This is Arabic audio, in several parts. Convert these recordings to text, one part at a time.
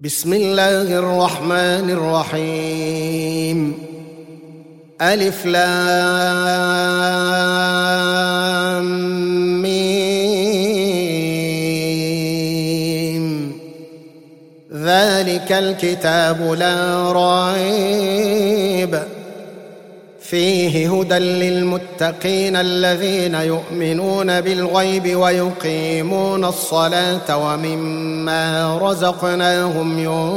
بسم الله الرحمن الرحيم. ألف لام ميم. ذلك الكتاب لا ريب فيه هدى للمتقين الذين يؤمنون بالغيب ويقيمون الصلاة ومما رزقناهم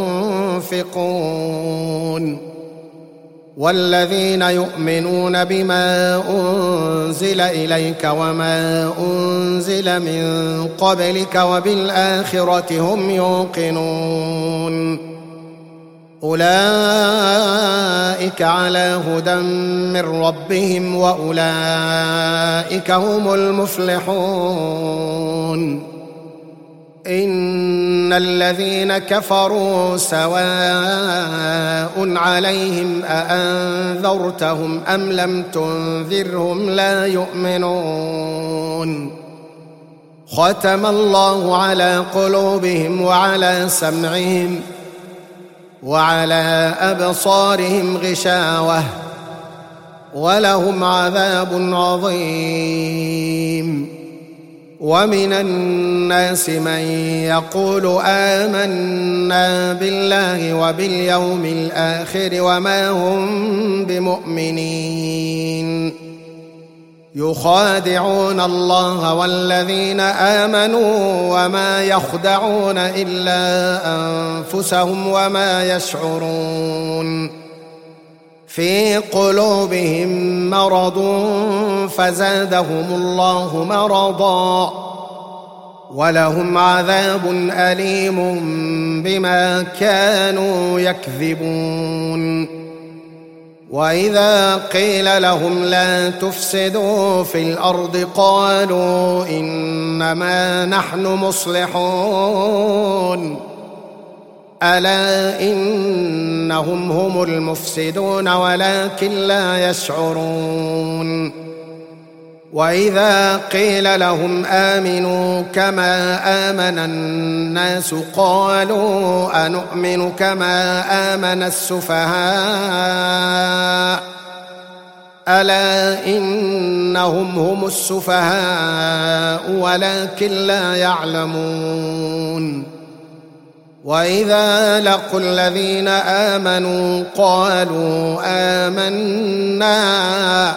ينفقون والذين يؤمنون بما أنزل إليك وما أنزل من قبلك وبالآخرة هم يوقنون أولئك على هدى من ربهم وأولئك هم المفلحون. إن الذين كفروا سواء عليهم أأنذرتهم أم لم تنذرهم لا يؤمنون. ختم الله على قلوبهم وعلى سمعهم وعلى أبصارهم غشاوة ولهم عذاب عظيم. ومن الناس من يقول آمنا بالله وباليوم الآخر وما هم بمؤمنين يخادعون الله والذين آمنوا وما يخدعون إلا أنفسهم وما يشعرون. في قلوبهم مرض فزادهم الله مرضا ولهم عذاب أليم بما كانوا يكذبون. وإذا قيل لهم لا تفسدوا في الأرض قالوا إنما نحن مصلحون ألا إنهم هم المفسدون ولكن لا يشعرون. وإذا قيل لهم آمنوا كما آمن الناس قالوا أنؤمن كما آمن السفهاء ألا إنهم هم السفهاء ولكن لا يعلمون. وإذا لقوا الذين آمنوا قالوا آمنا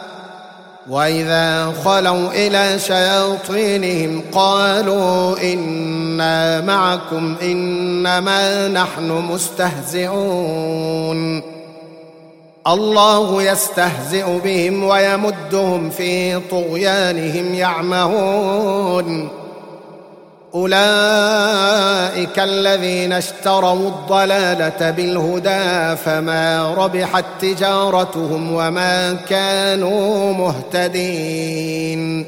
وإذا خلوا إلى شياطينهم قالوا إنا معكم إنما نحن مستهزئون. الله يستهزئ بهم ويمدهم في طغيانهم يعمهون. أولئك الذين اشتروا الضلالة بالهدى فما ربحت تجارتهم وما كانوا مهتدين.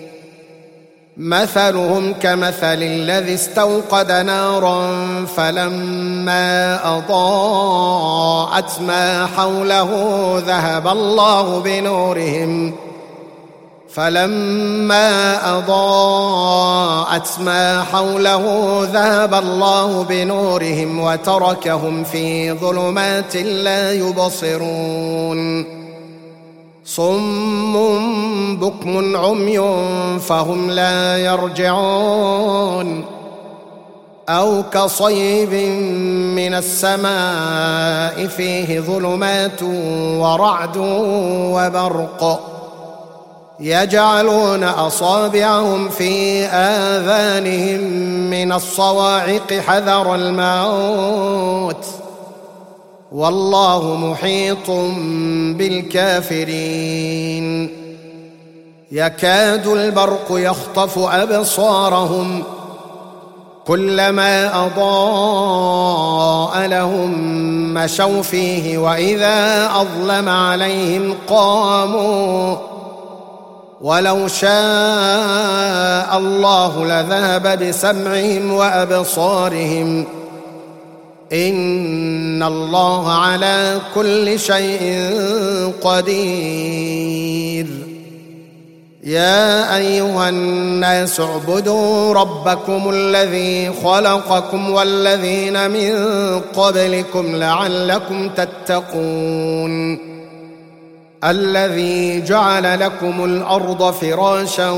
مثلهم كمثل الذي استوقد نارا فلما أضاءت ما حوله ذهب الله بنورهم وتركهم في ظلمات لا يبصرون. صم بكم عمي فهم لا يرجعون. أو كصيب من السماء فيه ظلمات ورعد وبرق يجعلون أصابعهم في آذانهم من الصواعق حذر الموت والله محيط بالكافرين. يكاد البرق يخطف أبصارهم كلما أضاء لهم مشوا فيه وإذا أظلم عليهم قاموا ولو شاء الله لذهب بسمعهم وأبصارهم إن الله على كل شيء قدير. يا أيها الناس اعبدوا ربكم الذي خلقكم والذين من قبلكم لعلكم تتقون الذي جعل لكم الأرض فراشا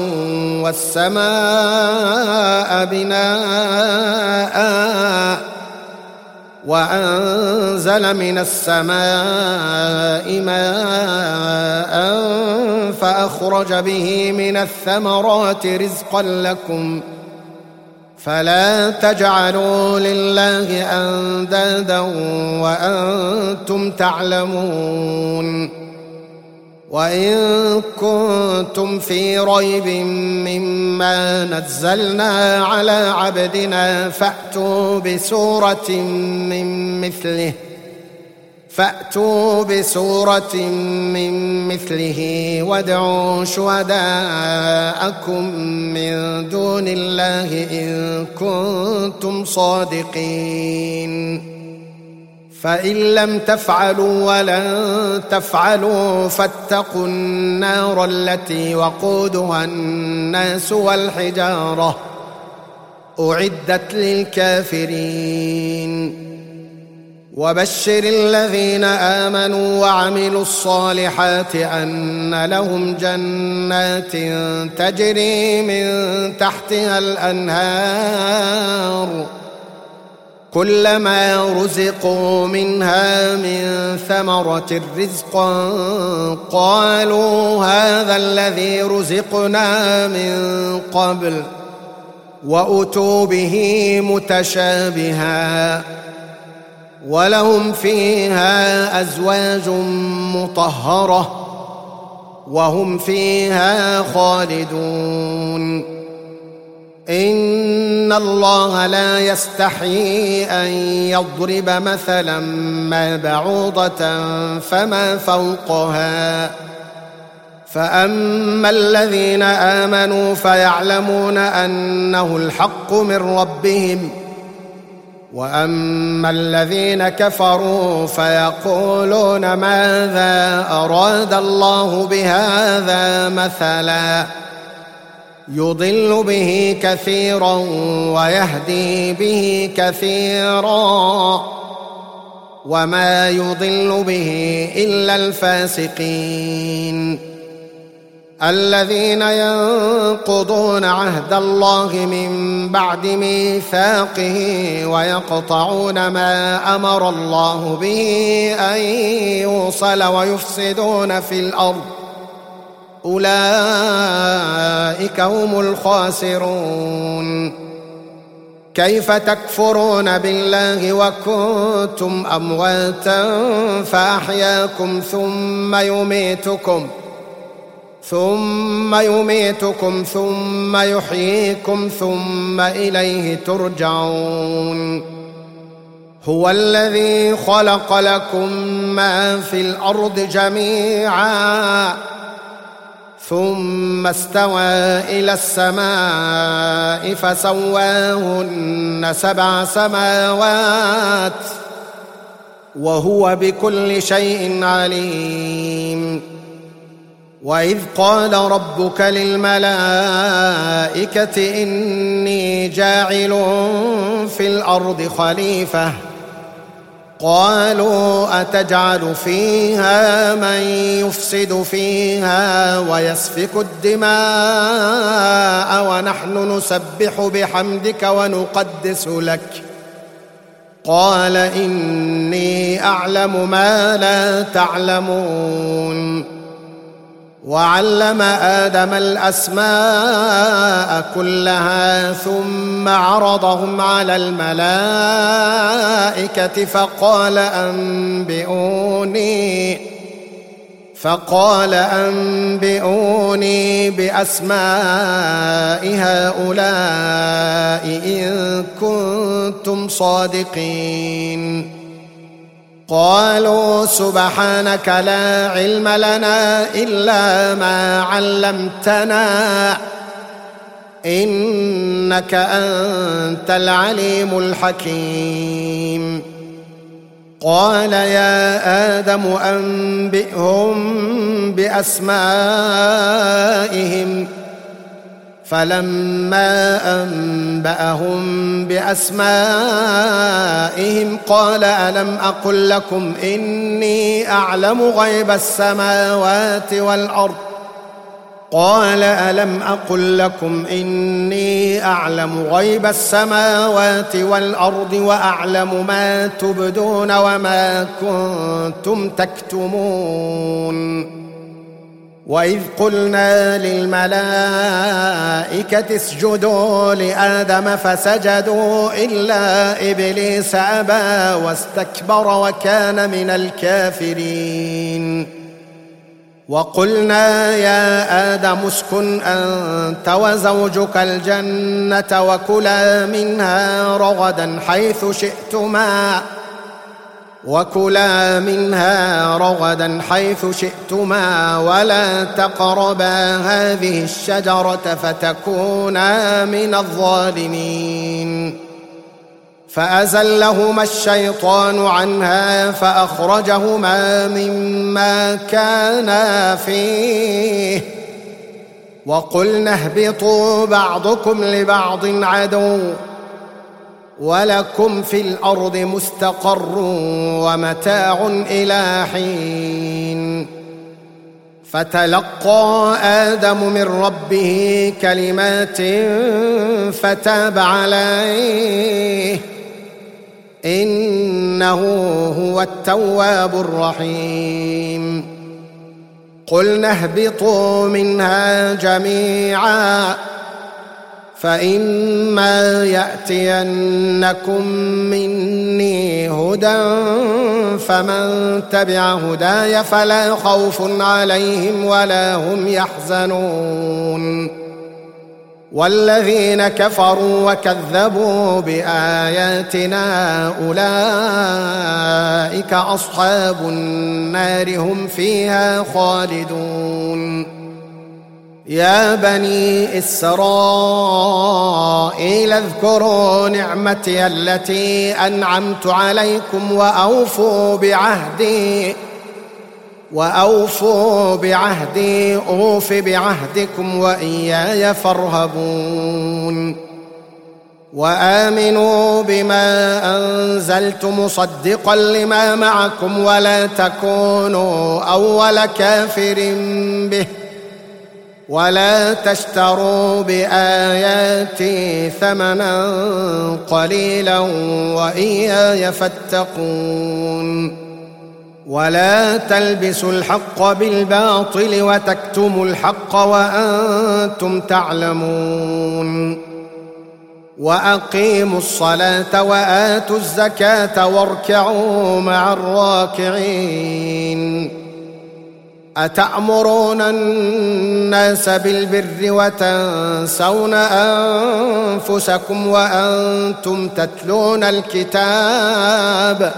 والسماء بناء وأنزل من السماء ماء فأخرج به من الثمرات رزقا لكم فلا تجعلوا لله أندادا وأنتم تعلمون وإن كنتم في ريب مما نزلنا على عبدنا فأتوا بسورة من مثله وادعوا شهداءكم من دون الله إن كنتم صادقين فإن لم تفعلوا ولن تفعلوا فاتقوا النار التي وقودها الناس والحجارة أعدت للكافرين وبشر الذين آمنوا وعملوا الصالحات أن لهم جنات تجري من تحتها الأنهار كلما رزقوا منها من ثمرة رزقا قالوا هذا الذي رزقنا من قبل وأتوا به متشابها ولهم فيها أزواج مطهرة وهم فيها خالدون إن الله لا يستحيي أن يضرب مثلا ما بعوضة فما فوقها فأما الذين آمنوا فيعلمون أنه الحق من ربهم وأما الذين كفروا فيقولون ماذا أراد الله بهذا مثلا يضل به كثيرا ويهدي به كثيرا وما يضل به إلا الفاسقين الذين ينقضون عهد الله من بعد ميثاقه ويقطعون ما أمر الله به أن يوصل ويفسدون في الأرض أولئك هم الخاسرون كيف تكفرون بالله وكنتم أمواتا فأحياكم ثم يميتكم ثم يحييكم ثم إليه ترجعون هو الذي خلق لكم ما في الأرض جميعا ثم استوى إلى السماء فسواهن 7 سماوات وهو بكل شيء عليم وإذ قال ربك للملائكة إني جاعل في الأرض خليفة قالوا أتجعل فيها من يفسد فيها ويسفك الدماء ونحن نسبح بحمدك ونقدس لك قال إني أعلم ما لا تعلمون وعلم آدم الأسماء كلها ثم عرضهم على الملائكة فقال أنبئوني بأسماء هؤلاء إن كنتم صادقين قالوا سبحانك لا علم لنا إلا ما علمتنا إنك أنت العليم الحكيم قال يا آدم أنبئهم بأسمائهم. فلما أنبأهم بأسمائهم قال ألم أقل لكم إني أعلم غيب السماوات والأرض قال ألم أقل لكم إني أعلم غيب السماوات والأرض وأعلم ما تبدون وما كنتم تكتمون. وإذ قلنا للملائكة اسجدوا لآدم فسجدوا إلا إبليس أبى واستكبر وكان من الكافرين. وقلنا يا آدم اسكن أنت وزوجك الجنة وكلا منها رغدا حيث شئتما ولا تقربا هذه الشجرة فتكونا من الظالمين. فأزلهما الشيطان عنها فأخرجهما مما كانا فيه وقلنا اهبطوا بعضكم لبعض عدو ولكم في الأرض مستقر ومتاع إلى حين. فتلقى آدم من ربه كلمات فتاب عليه إنه هو التواب الرحيم. قلنا اهبطوا منها جميعا فإما يأتينكم مني هدى فمن تبع هداي فلا خوف عليهم ولا هم يحزنون. والذين كفروا وكذبوا بآياتنا أولئك أصحاب النار هم فيها خالدون. يا بني إسرائيل اذكروا نعمتي التي أنعمت عليكم وأوفوا بعهدي أوف بعهدكم وإياي فارهبون. وآمنوا بما أنزلت مصدقا لما معكم ولا تكونوا أول كافر به ولا تشتروا بآياتي ثمنا قليلا وإياي فاتقون. ولا تلبسوا الحق بالباطل وتكتموا الحق وأنتم تعلمون. وأقيموا الصلاة وآتوا الزكاة واركعوا مع الراكعين. أتأمرون الناس بالبر وتنسون أنفسكم وأنتم تتلون الكتاب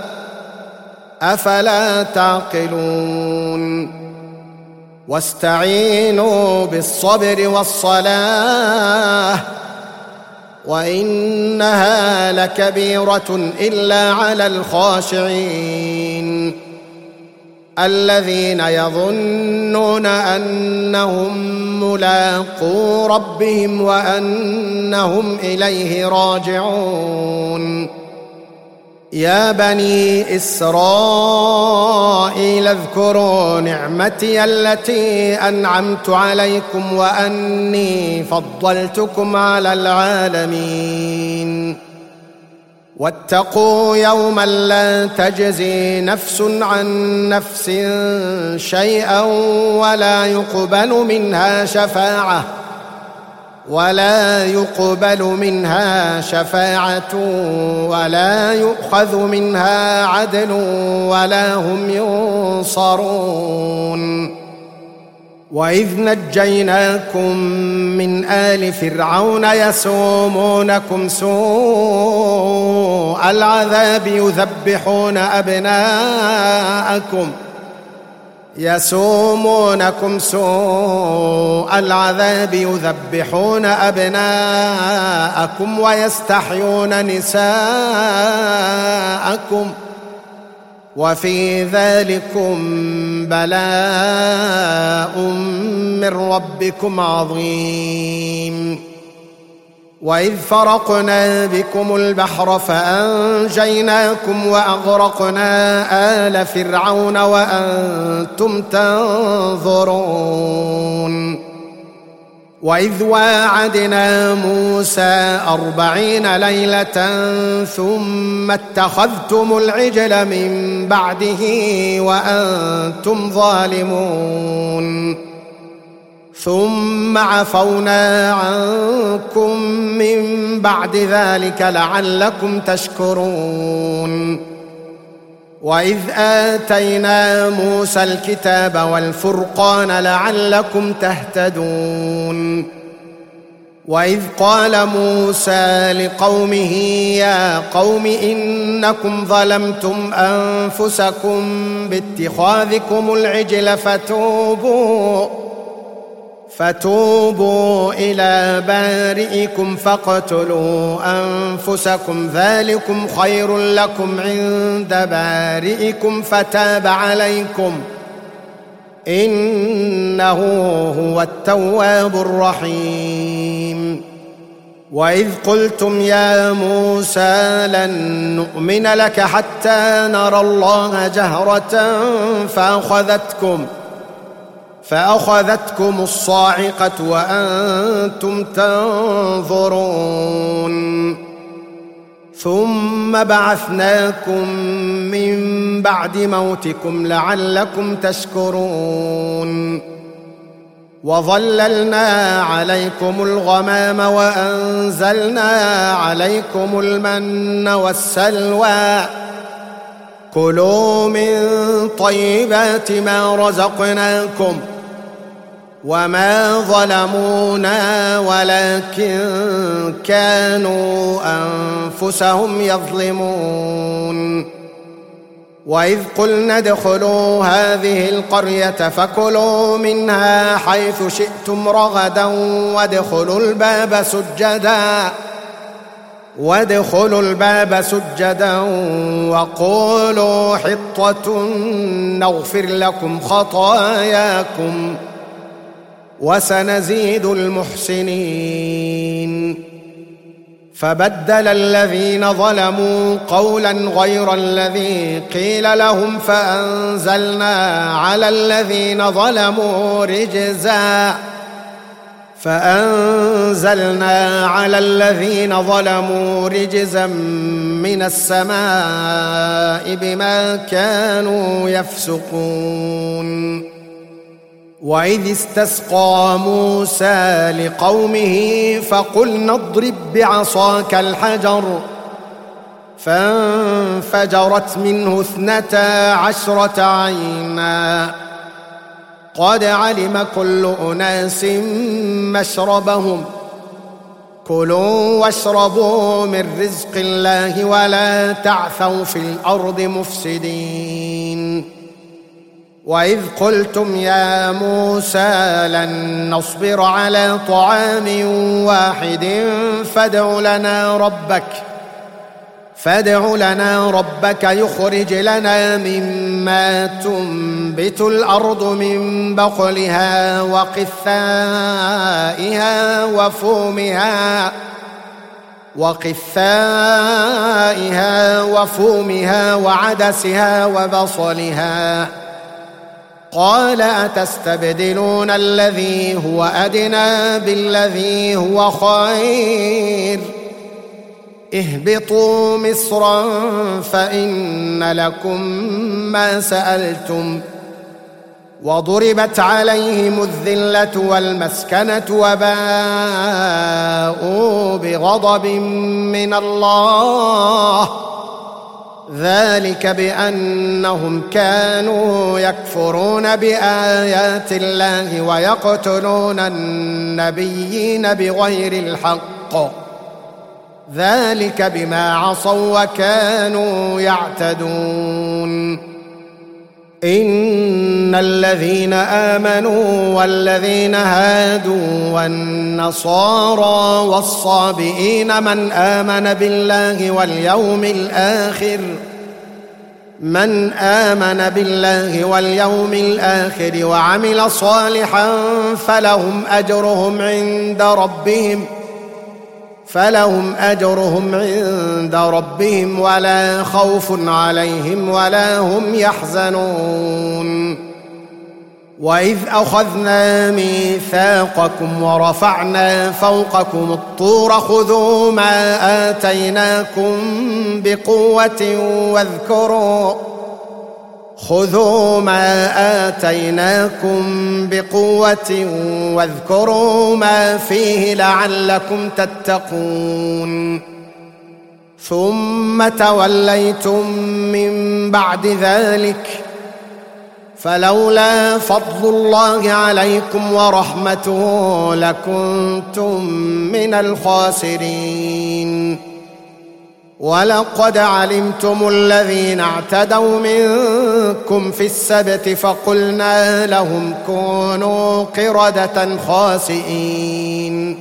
أفلا تعقلون. واستعينوا بالصبر والصلاة وإنها لكبيرة إلا على الخاشعين الذين يظنون أنهم ملاقو ربهم وأنهم إليه راجعون. يا بني إسرائيل اذكروا نعمتي التي أنعمت عليكم وأني فضلتكم على العالمين. واتقوا يوما لا تجزي نفس عن نفس شيئا ولا يقبل منها شفاعة ولا يؤخذ منها عدل ولا هم ينصرون. وإذ نجيناكم من آل فرعون يسومونكم سوء العذاب يذبحون أبناءكم ويستحيون نساءكم وفي ذلكم بلاء من ربكم عظيم. وإذ فرقنا بكم البحر فأنجيناكم وأغرقنا آل فرعون وأنتم تنظرون. وإذ واعدنا موسى 40 ليلة ثم اتخذتم العجل من بعده وأنتم ظالمون، ثم عفونا عنكم من بعد ذلك لعلكم تشكرون. وإذ آتينا موسى الكتاب والفرقان لعلكم تهتدون. وإذ قال موسى لقومه يا قوم إنكم ظلمتم أنفسكم باتخاذكم العجل فتوبوا إلى بارئكم فاقتلوا أنفسكم ذلكم خير لكم عند بارئكم فتاب عليكم إنه هو التواب الرحيم. وإذ قلتم يا موسى لن نؤمن لك حتى نرى الله جهرة فأخذتكم الصاعقة وأنتم تنظرون، ثم بعثناكم من بعد موتكم لعلكم تشكرون. وظللنا عليكم الغمام وأنزلنا عليكم المن والسلوى كلوا من طيبات ما رزقناكم وما ظلمونا ولكن كانوا أنفسهم يظلمون. وإذ قلنا ادخلوا هذه القرية فكلوا منها حيث شئتم رغدا وادخلوا الباب سجدا وقولوا حطة نغفر لكم خطاياكم وسنزيد المحسنين. فبدل الذين ظلموا قولا غير الذي قيل لهم فأنزلنا على الذين ظلموا رجزا من السماء بما كانوا يفسقون. وإذ استسقى موسى لقومه فقلنا اضرب بعصاك الحجر فانفجرت منه 12 عينا قد علم كل أناس مشربهم كلوا واشربوا من رزق الله ولا تعثوا في الأرض مفسدين. وإذ قلتم يا موسى لن نصبر على طعام واحد فادع لنا ربك يخرج لنا مما تنبت الأرض من بقلها وقثائها وفومها وعدسها وبصلها قال أتستبدلون الذي هو أدنى بالذي هو خير اهبطوا مصرا فإن لكم ما سألتم وضربت عليهم الذلة والمسكنة وباءوا بغضب من الله ذلك بأنهم كانوا يكفرون بآيات الله ويقتلون النبيين بغير الحق ذلك بما عصوا وكانوا يعتدون. إن الذين آمنوا والذين هادوا والنصارى والصابئين من آمن بالله واليوم الآخر من آمن بالله واليوم الآخر وعمل صالحا فلهم أجرهم عند ربهم ولا خوف عليهم ولا هم يحزنون. وإذ أخذنا ميثاقكم ورفعنا فوقكم الطور خذوا ما آتيناكم بقوة واذكروا ما فيه لعلكم تتقون. ثم توليتم من بعد ذلك فلولا فضل الله عليكم ورحمته لكنتم من الخاسرين. ولقد علمتم الذين اعتدوا منكم في السبت فقلنا لهم كونوا قردة خاسئين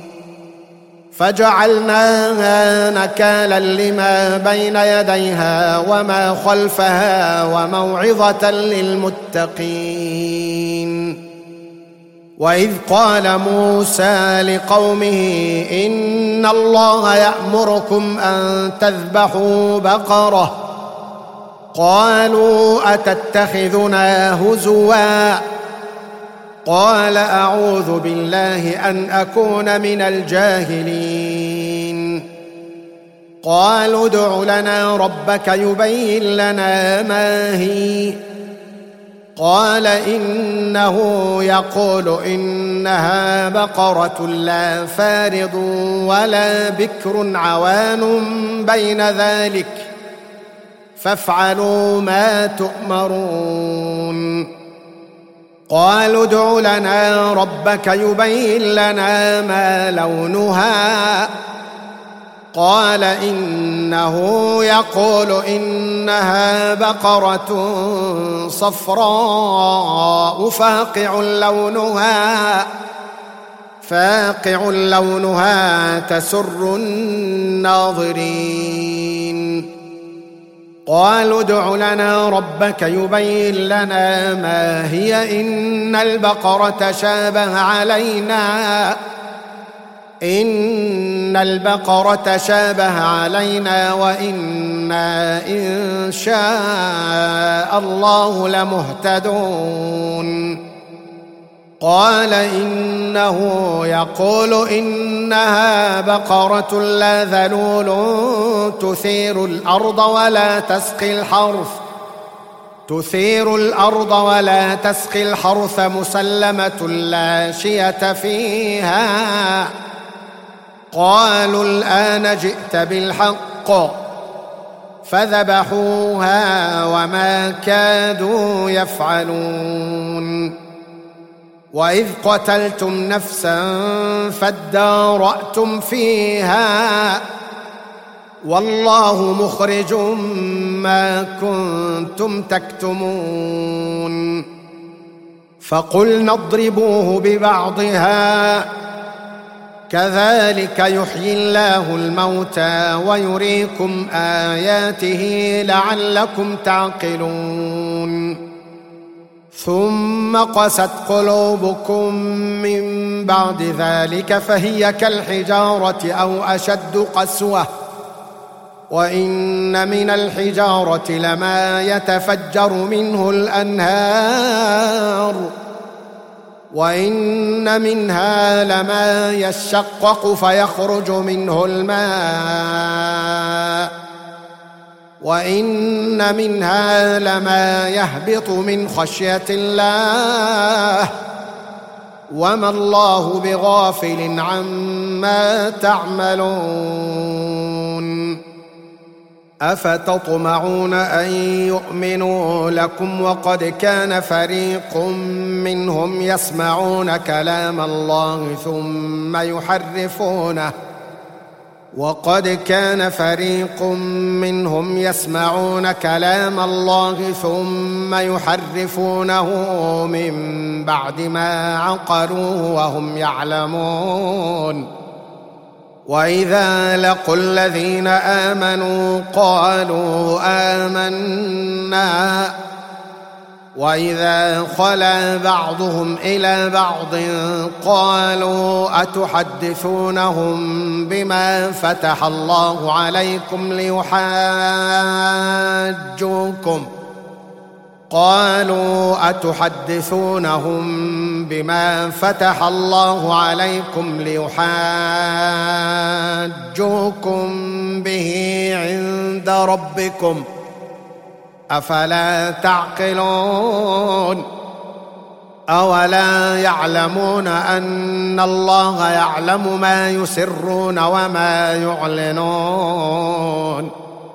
فجعلناها نكالا لما بين يديها وما خلفها وموعظة للمتقين. وإذ قال موسى لقومه إن الله يأمركم أن تذبحوا بقرة قالوا أتتخذنا هزوا قال أعوذ بالله أن أكون من الجاهلين. قالوا ادع لنا ربك يبين لنا ما هي قال إنه يقول إنها بقرة لا فارض ولا بكر عوان بين ذلك فافعلوا ما تؤمرون. قالوا ادع لنا ربك يبين لنا ما لونها قال إنه يقول إنها بقرة صفراء فاقع لونها تسر الناظرين. قالوا ادع لنا ربك يبين لنا ما هي إن البقرة شابه علينا وإنا إن شاء الله لمهتدون. قال إنه يقول إنها بقرة لا ذلول تثير الأرض ولا تسقي الحرث مسلمة لا شية فيها. قالوا الآن جئت بالحق فذبحوها وما كادوا يفعلون. وإذ قتلتم نفسا فادارأتم فيها والله مخرج ما كنتم تكتمون. فقلنا اضربوه ببعضها كذلك يحيي الله الموتى ويريكم آياته لعلكم تعقلون. ثم قست قلوبكم من بعد ذلك فهي كالحجارة أو أشد قسوة وإن من الحجارة لما يتفجر منه الأنهار وإن منها لما يشقق فيخرج منه الماء وإن منها لما يهبط من خشية الله وما الله بغافل عما تعملون. أفتطمعون أن يؤمنوا لكم وقد كان فريق منهم يسمعون كلام الله ثم يحرفونه من بعد ما عقلوه وهم يعلمون. وإذا لقوا الذين آمنوا قالوا آمنا وإذا خلا بعضهم إلى بعض قالوا أتحدثونهم بما فتح الله عليكم ليحاجوكم به عند ربكم أفلا تعقلون أولا يعلمون أن الله يعلم ما يسرون وما يعلنون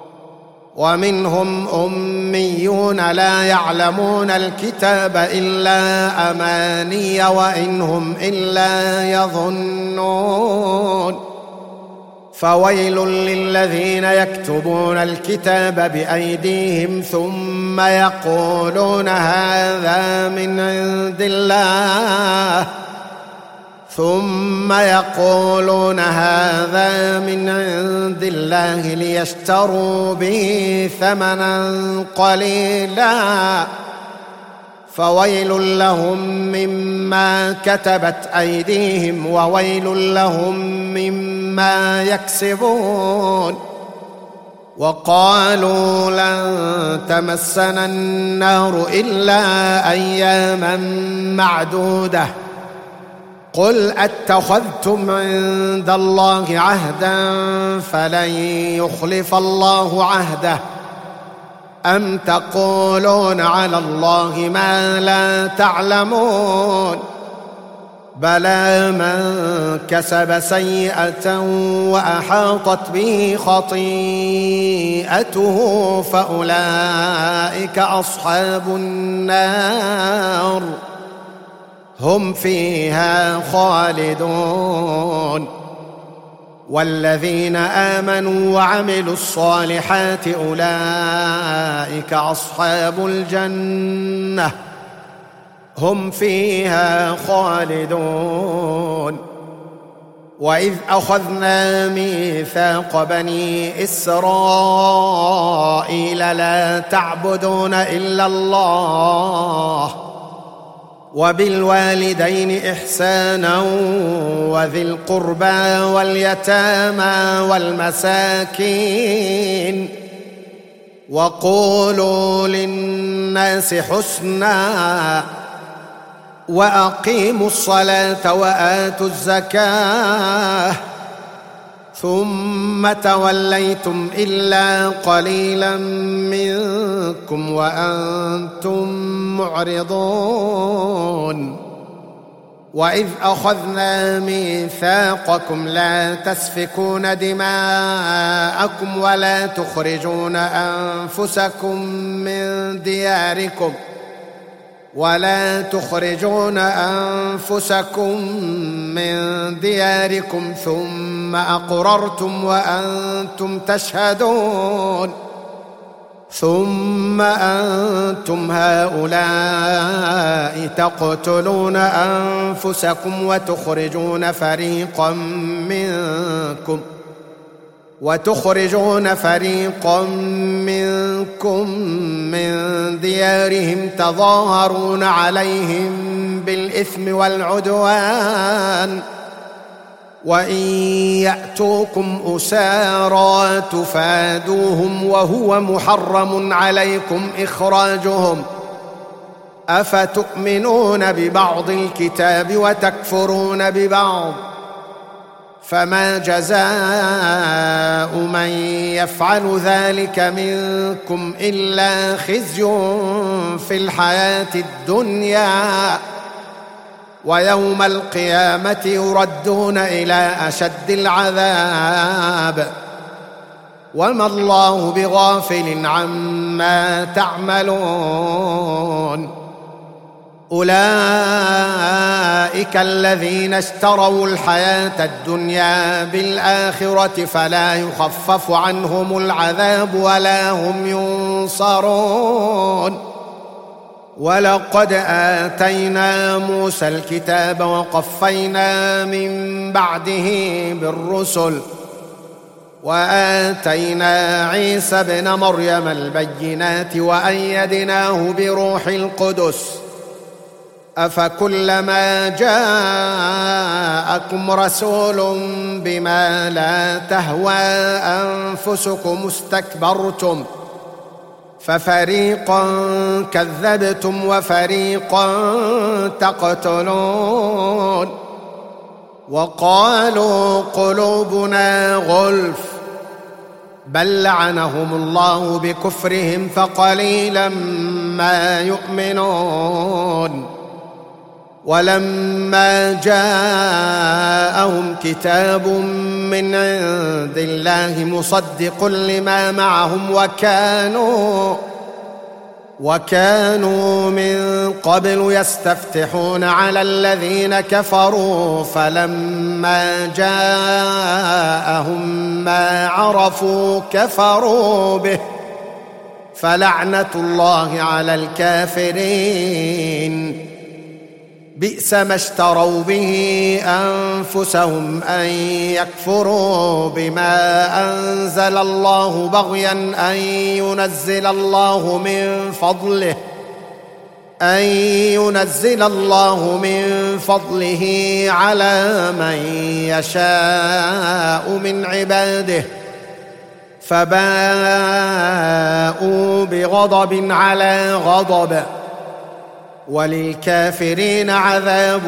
ومنهم أميون لا يعلمون الكتاب إلا أماني وإن هم إلا يظنون فويل للذين يكتبون الكتاب بأيديهم ثم يقولون هذا من عند الله ليشتروا به ثمنا قليلا فويل لهم مما كتبت أيديهم وويل لهم مما يكسبون وقالوا لن تمسنا النار إلا أياما معدودة قل أتخذتم عند الله عهدا فلن يخلف الله عهده أم تقولون على الله ما لا تعلمون بلى من كسب سيئة وأحاطت به خطيئته فأولئك أصحاب النار هم فيها خالدون والذين آمنوا وعملوا الصالحات أولئك أصحاب الجنة هم فيها خالدون وإذ أخذنا ميثاق بني إسرائيل لا تعبدون إلا الله وبالوالدين إحسانا وذي القربى واليتامى والمساكين وقولوا للناس حسنا وأقيموا الصلاة وآتوا الزكاة ثم توليتم إلا قليلا منكم وأنتم معرضون وإذ أخذنا ميثاقكم لا تسفكون دماءكم ولا تخرجون أنفسكم من دياركم ثم أقررتم وأنتم تشهدون ثم أنتم هؤلاء تقتلون أنفسكم وتخرجون فريقا منكم من ديارهم تظاهرون عليهم بالإثم والعدوان وإن يأتوكم أسارى تفادوهم وهو محرم عليكم إخراجهم أفتؤمنون ببعض الكتاب وتكفرون ببعض فما جزاء من يفعل ذلك منكم إلا خزي في الحياة الدنيا ويوم القيامة يردون إلى أشد العذاب وما الله بغافل عما تعملون أولئك الذين اشتروا الحياة الدنيا بالآخرة فلا يخفف عنهم العذاب ولا هم ينصرون ولقد آتينا موسى الكتاب وقفينا من بعده بالرسل وآتينا عيسى ابن مريم البينات وأيدناه بروح القدس أفكلما جاءكم رسول بما لا تهوى أنفسكم استكبرتم ففريقا كذبتم وفريقا تقتلون وقالوا قلوبنا غلف بل لعنهم الله بكفرهم فقليلا ما يؤمنون ولما جاءهم كتاب من عند الله مصدق لما معهم وكانوا من قبل يستفتحون على الذين كفروا فلما جاءهم ما عرفوا كفروا به فلعنة الله على الكافرين بئس ما اشتروا به أنفسهم أن يكفروا بما أنزل الله بغيا أن ينزل الله من فضله على من يشاء من عباده فباءوا بغضب على غضب وللكافرين عذاب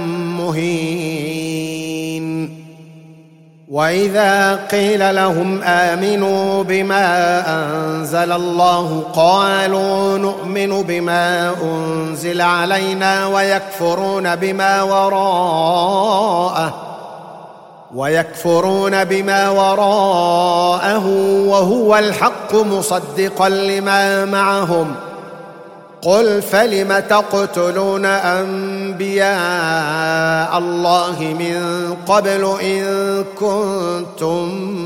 مهين وإذا قيل لهم آمنوا بما أنزل الله قالوا نؤمن بما أنزل علينا ويكفرون بما وراءه وهو الحق مصدقا لما معهم قل فلم تقتلون أنبياء الله من قبل إن كنتم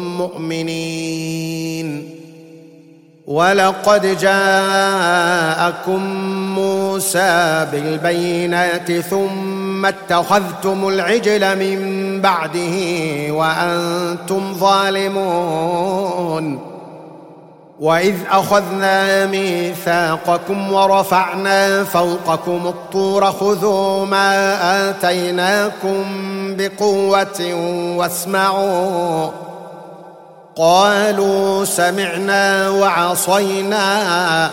مؤمنين ولقد جاءكم موسى بالبينات ثم اتخذتم العجل من بعده وأنتم ظالمون وإذ أخذنا ميثاقكم ورفعنا فوقكم الطور خذوا ما آتيناكم بقوة واسمعوا قالوا سمعنا وعصينا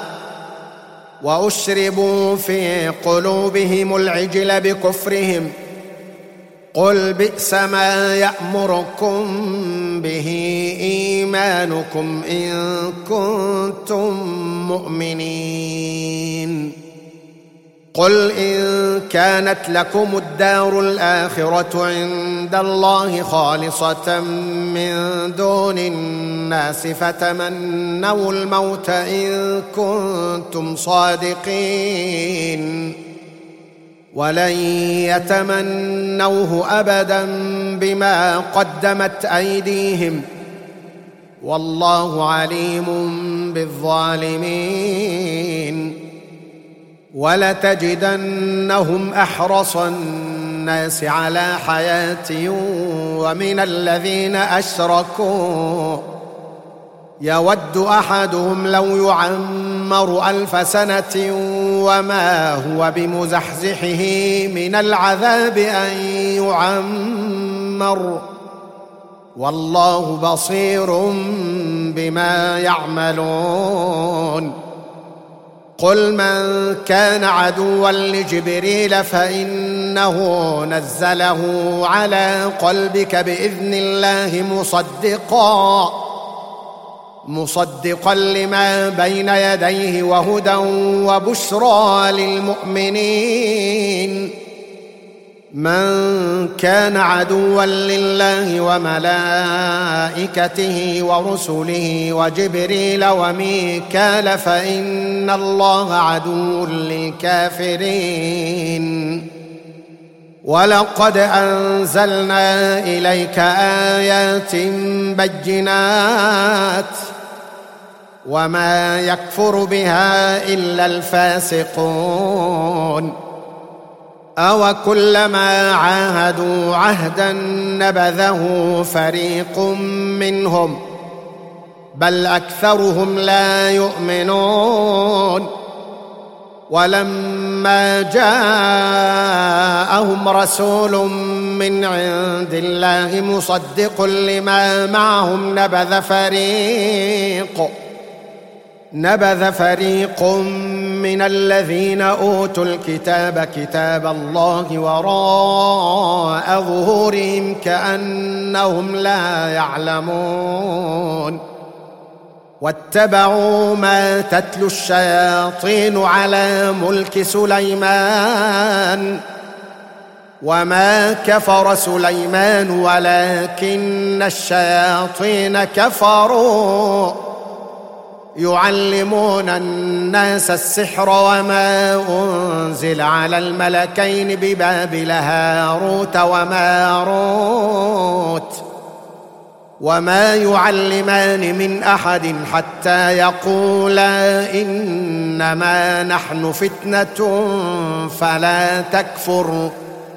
وأشربوا في قلوبهم العجل بكفرهم قل بئس ما يأمركم به إيمانكم إن كنتم مؤمنين قل إن كانت لكم الدار الآخرة عند الله خالصة من دون الناس فتمنوا الموت إن كنتم صادقين ولن يتمنوه أبدا بما قدمت أيديهم والله عليم بالظالمين ولتجدنهم أحرص الناس على حياة ومن الذين أشركوا يود أحدهم لو يعمر 1000 سنة وما هو بمزحزحه من العذاب أن يعمر والله بصير بما يعملون قل من كان عدوا لجبريل فإنه نزله على قلبك بإذن الله مصدقا لما بين يديه وهدى وبشرى للمؤمنين من كان عدوا لله وملائكته ورسله وجبريل وميكال فإن الله عدو للكافرين ولقد أنزلنا إليك آيات بينات وما يكفر بها إلا الفاسقون. أو كلما عاهدوا عهدا نبذه فريق منهم بل أكثرهم لا يؤمنون. ولما جاءهم رسول من عند الله مصدق لما معهم نبذ فريق من الذين أوتوا الكتاب كتاب الله وراء ظهورهم كأنهم لا يعلمون. واتبعوا ما تتلو الشياطين على ملك سليمان وما كفر سليمان ولكن الشياطين كفروا يعلمون الناس السحر وما أنزل على الملكين ببابل هاروت وماروت وما يعلمان من أحد حتى يقولا إنما نحن فتنة فلا تكفر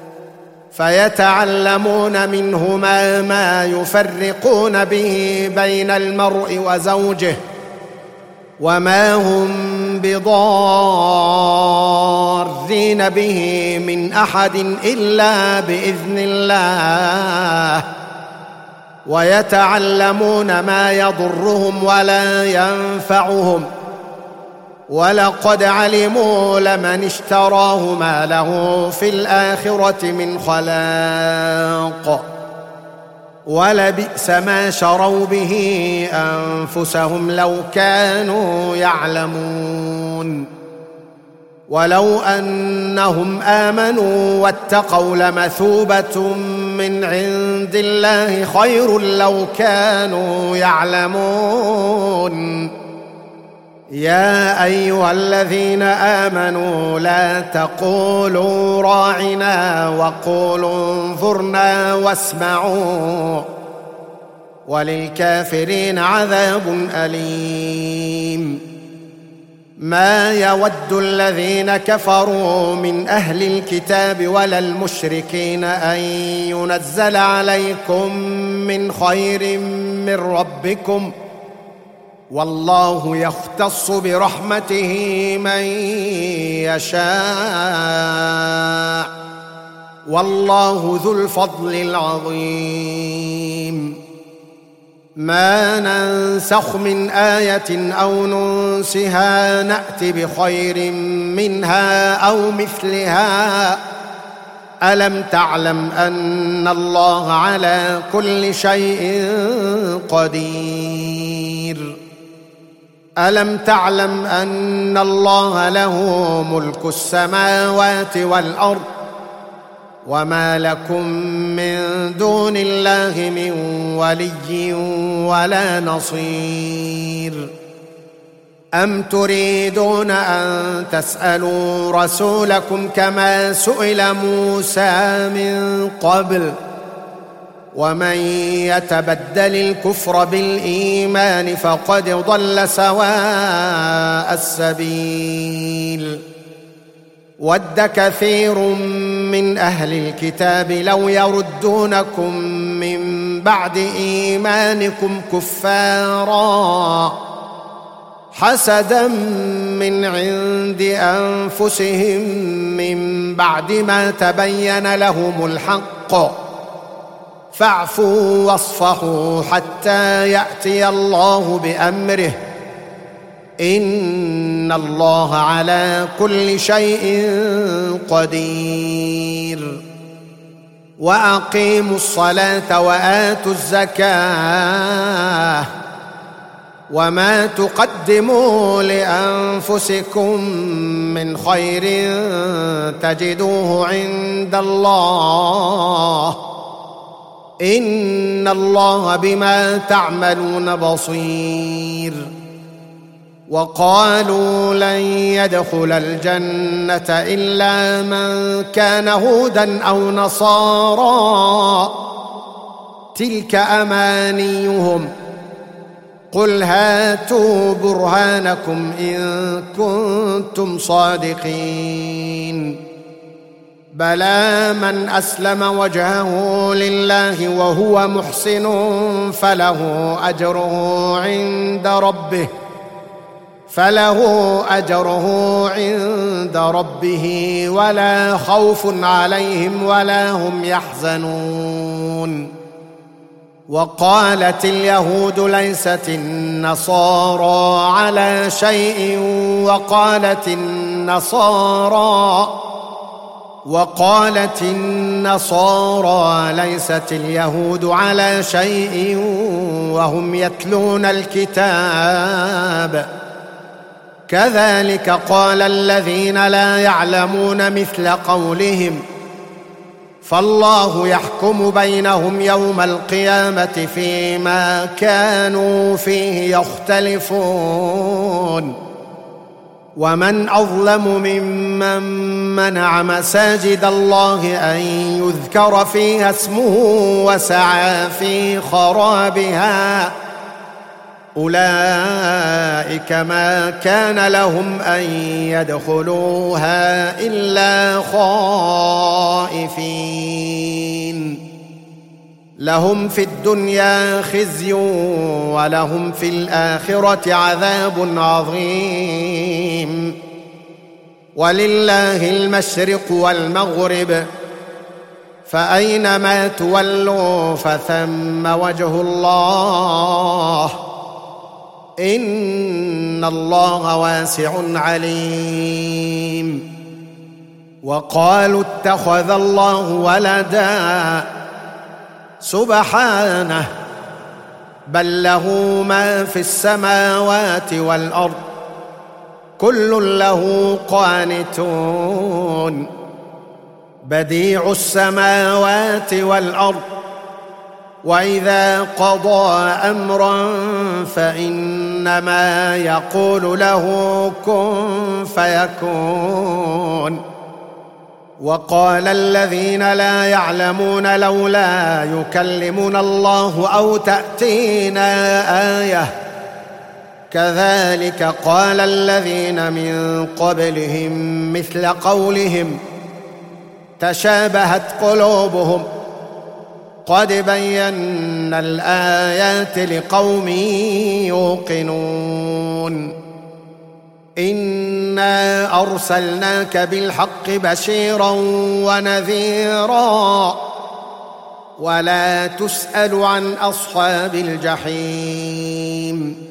فيتعلمون منهما ما يفرقون به بين المرء وزوجه وما هم بضارين به من أحد إلا بإذن الله ويتعلمون ما يضرهم ولا ينفعهم ولقد علموا لمن اشتراه ما له في الآخرة من خلاق ولبئس ما شروا به أنفسهم لو كانوا يعلمون. ولو أنهم آمنوا واتقوا لمثوبة من عند الله خير لو كانوا يعلمون. يا أيها الذين آمنوا لا تقولوا راعنا وقولوا انظرنا واسمعوا وللكافرين عذاب أليم. ما يود الذين كفروا من أهل الكتاب ولا المشركين أن ينزل عليكم من خير من ربكم والله يختص برحمته من يشاء والله ذو الفضل العظيم. ما ننسخ من آية أو ننسها نأت بخير منها أو مثلها ألم تعلم أن الله على كل شيء قدير. ألم تعلم أن الله له ملك السماوات والأرض وما لكم من دون الله من ولي ولا نصير. أم تريدون أن تسألوا رسولكم كما سئل موسى من قبل ومن يتبدل الكفر بالإيمان فقد ضل سواء السبيل. ود كثير من أهل الكتاب لو يردونكم من بعد إيمانكم كفارا حسدا من عند أنفسهم من بعد ما تبين لهم الحق فاعفوا واصفحوا حتى يأتي الله بأمره إن الله على كل شيء قدير. وأقيموا الصلاة وآتوا الزكاة وما تقدموا لأنفسكم من خير تجدوه عند الله إن الله بما تعملون بصير. وقالوا لن يدخل الجنة إلا من كان هودا أو نصارى تلك أمانيهم قل هاتوا برهانكم إن كنتم صادقين بلى من أسلم وجهه لله وهو محسن فله أجره عند ربه ولا خوف عليهم ولا هم يحزنون. وقالت اليهود ليست النصارى على شيء وقالت النصارى ليست اليهود على شيء وهم يتلون الكتاب كذلك قال الذين لا يعلمون مثل قولهم فالله يحكم بينهم يوم القيامة فيما كانوا فيه يختلفون. ومن أظلم ممن منع مساجد الله أن يذكر فيها اسمه وسعى في خرابها أولئك ما كان لهم أن يدخلوها إلا خائفين لهم في الدنيا خزي ولهم في الآخرة عذاب عظيم. ولله المشرق والمغرب فأينما تولوا فثم وجه الله إن الله واسع عليم. وقالوا اتخذ الله ولدا سبحانه بل له ما في السماوات والأرض كل له قانتون بديع السماوات والأرض وإذا قضى أمرا فإنما يقول له كن فيكون. وقال الذين لا يعلمون لولا يكلمنا الله أو تأتينا آية كذلك قال الذين من قبلهم مثل قولهم تشابهت قلوبهم قد بينا الآيات لقوم يوقنون. إنا أرسلناك بالحق بشيرا ونذيرا ولا تسأل عن أصحاب الجحيم.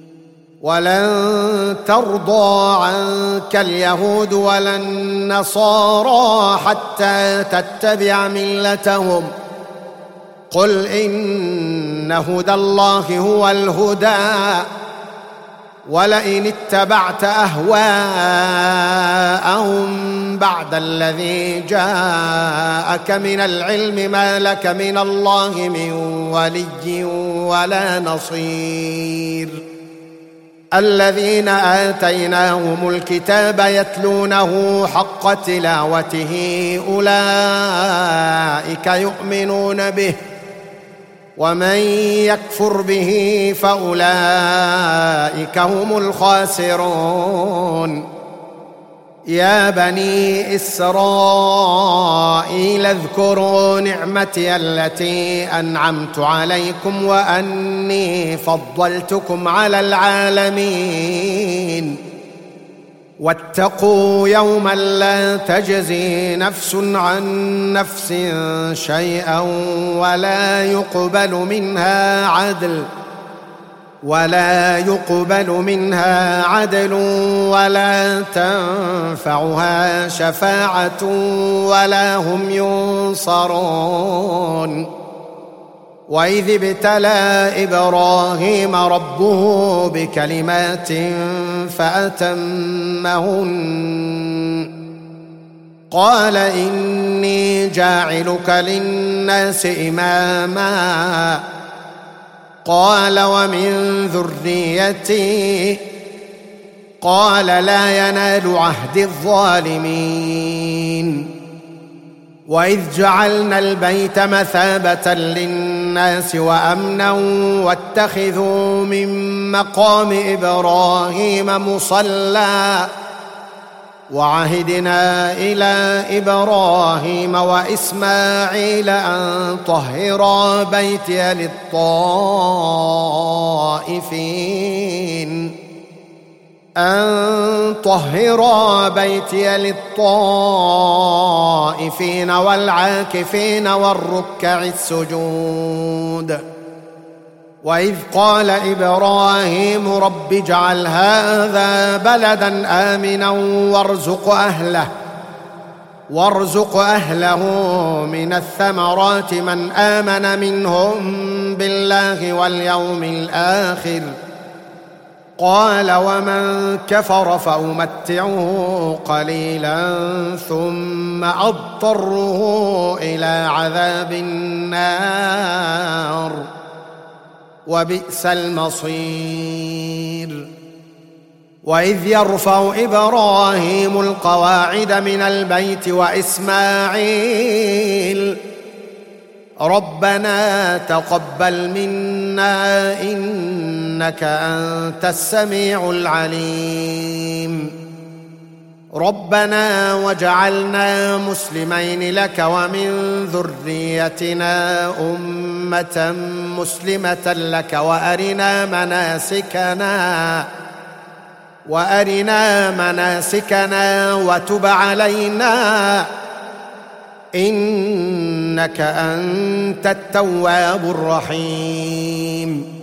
ولن ترضى عنك اليهود ولا النصارى حتى تتبع ملتهم قل إن هدى الله هو الهدى ولئن اتبعت أهواءهم بعد الذي جاءك من العلم ما لك من الله من ولي ولا نصير. الذين آتيناهم الكتاب يتلونه حق تلاوته أولئك يؤمنون به ومن يكفر به فأولئك هم الخاسرون. يا بني إسرائيل اذكروا نعمتي التي أنعمت عليكم وأني فضلتكم على العالمين واتقوا يوما لا تجزي نفس عن نفس شيئا ولا يقبل منها عدل ولا تنفعها شفاعة ولا هم ينصرون. وإذ ابتلى إبراهيم ربه بكلمات فأتمهن قال إني جاعلك للناس إماما قال ومن ذريتي قال لا ينال عهد الظالمين. وإذ جعلنا البيت مثابة للناس وأمنا واتخذوا من مقام إبراهيم مصلى وعهدنا إلى إبراهيم وإسماعيل أن طهرا بيتي للطائفين والعاكفين والركع السجود. وإذ قال إبراهيم رب اجعل هذا بلدا آمنا وارزق أهله من الثمرات من آمن منهم بالله واليوم الآخر قال ومن كفر فأمتعه قليلا ثم أضطره إلى عذاب النار وبئس المصير. وإذ يرفع إبراهيم القواعد من البيت وإسماعيل ربنا تقبل منا إنك أنت السميع العليم ربنا وجعلنا مسلمين لك ومن ذريتنا أمة مسلمة لك وأرنا مناسكنا وتب علينا إنك أنت التواب الرحيم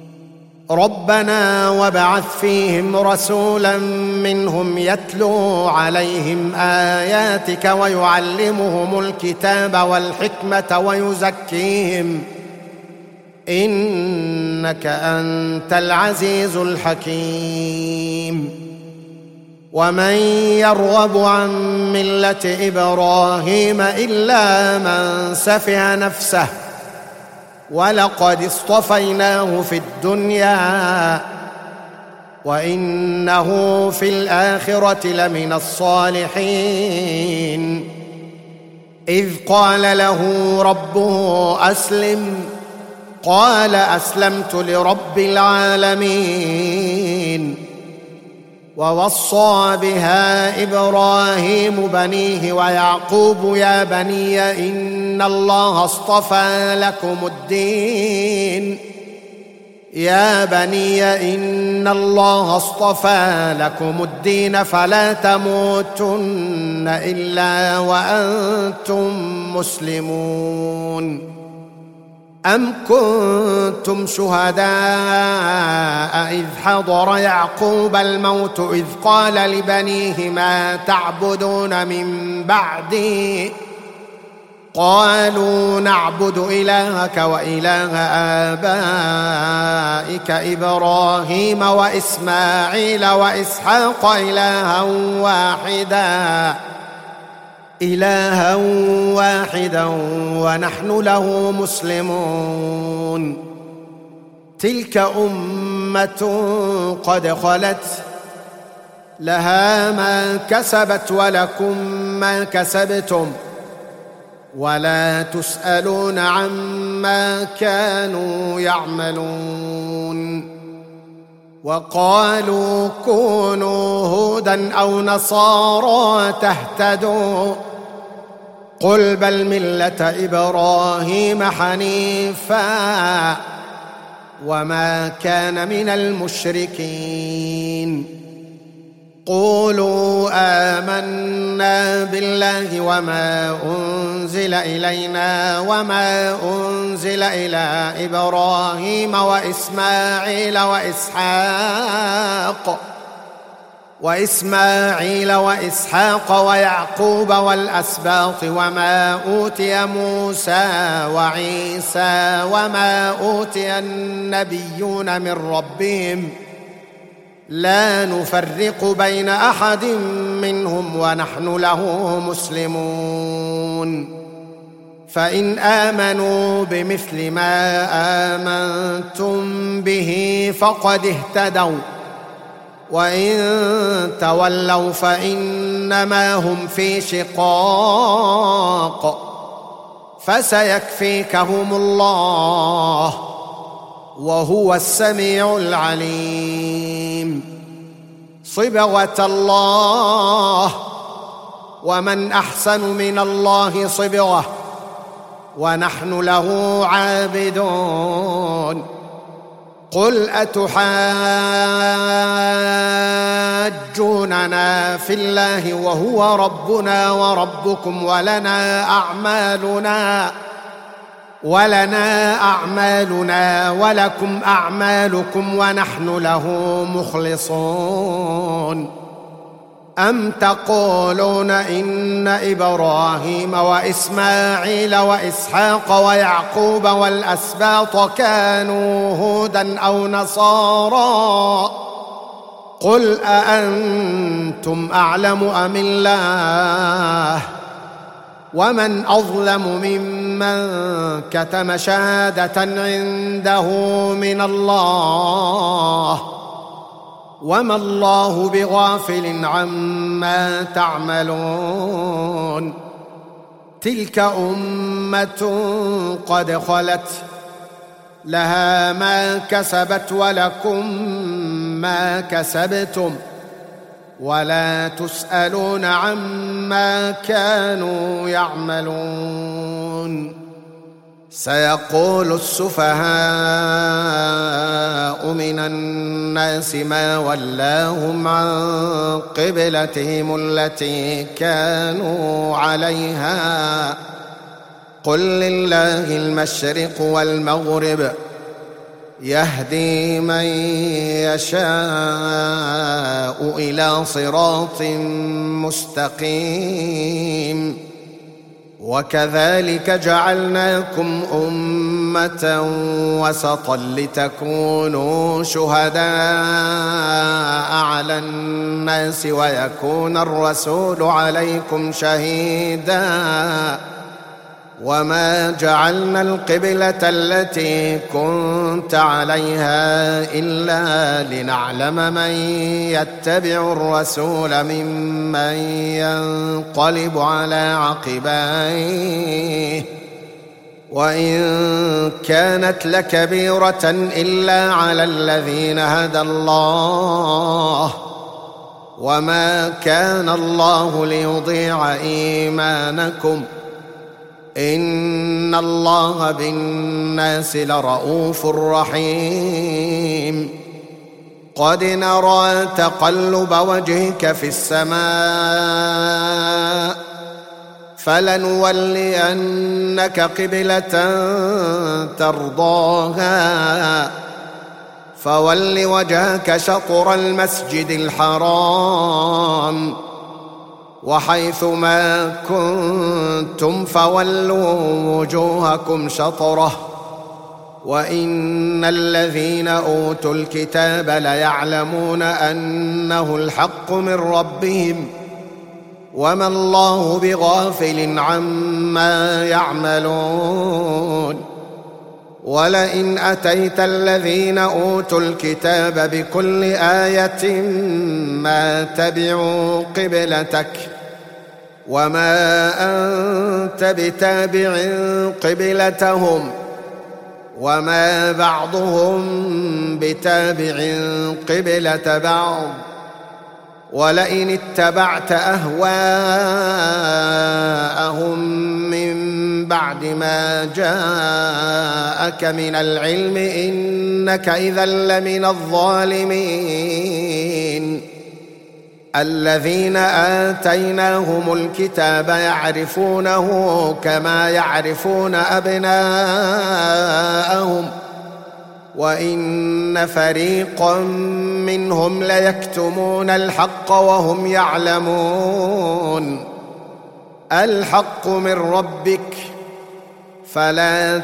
ربنا وابعث فيهم رسولا منهم يتلو عليهم آياتك ويعلمهم الكتاب والحكمة ويزكيهم إنك أنت العزيز الحكيم. ومن يرغب عن ملة إبراهيم إلا من سفه نفسه ولقد اصطفيناه في الدنيا وإنه في الآخرة لمن الصالحين. إذ قال له ربه أسلم قال أسلمت لرب العالمين. ووصى بها إبراهيم بنيه ويعقوب يا بني إن الله اصطفى لكم الدين فلا تموتن إلا وأنتم مسلمون. أم كنتم شهداء إذ حضر يعقوب الموت إذ قال لبنيه ما تعبدون من بعدي قالوا نعبد إلهك وإله آبائك إبراهيم وإسماعيل وإسحاق إلها واحدا ونحن له مسلمون. تلك أمة قد خلت لها ما كسبت ولكم ما كسبتم ولا تسألون عما كانوا يعملون. وقالوا كونوا هودا أو نصارى تهتدوا قل بل ملة إبراهيم حنيفا وما كان من المشركين. قولوا آمنا بالله وما أنزل إلينا وما أنزل إلى إبراهيم وإسماعيل وإسحاق ويعقوب والأسباط وما أوتي موسى وعيسى وما أوتي النبيون من ربهم لا نفرق بين أحد منهم ونحن له مسلمون. فإن آمنوا بمثل ما آمنتم به فقد اهتدوا وإن تولوا فإنما هم في شقاق فسيكفيكهم الله وهو السميع العليم. صبغة الله ومن أحسن من الله صبغة ونحن له عابدون. قل أتحاجوننا في الله وهو ربنا وربكم ولنا أعمالنا ولكم أعمالكم ونحن له مخلصون. أم تقولون إن إبراهيم وإسماعيل وإسحاق ويعقوب والأسباط كانوا هودا أو نصارى؟ قل أأنتم أعلم أم الله؟ ومن أظلم ممن كتم شهادة عنده من الله وما الله بغافل عما تعملون. تلك أمة قد خلت لها ما كسبت ولكم ما كسبتم ولا تسألون عما كانوا يعملون. سيقول السفهاء من الناس ما ولاهم عن قبلتهم التي كانوا عليها قل لله المشرق والمغرب يهدي من يشاء إلى صراط مستقيم. وكذلك جعلناكم أمة وسطا لتكونوا شهداء على الناس ويكون الرسول عليكم شهيدا. وما جعلنا القبلة التي كنت عليها إلا لنعلم من يتبع الرسول ممن ينقلب على عقبيه وإن كانت لكبيرة إلا على الذين هدى الله وما كان الله ليضيع إيمانكم إن الله بالناس لرؤوف رحيم. قد نرى تقلب وجهك في السماء فلنولينك قبلة ترضاها فول وجهك شطر المسجد الحرام وحيث ما كنتم فولوا وجوهكم شطره وإن الذين أوتوا الكتاب ليعلمون أنه الحق من ربهم وما الله بغافل عما يعملون. ولئن أتيت الذين أوتوا الكتاب بكل آية ما تبعوا قبلتك وما أنت بتابع قبلتهم وما بعضهم بتابع قبلة بعض. ولئن اتبعت أهواءهم من بعد ما جاءك من العلم إنك إذا لمن الظالمين. الذين آتيناهم الكتاب يعرفونه كما يعرفون أبناءهم وإن فريقا منهم ليكتمون الحق وهم يعلمون. الحق من ربك فلا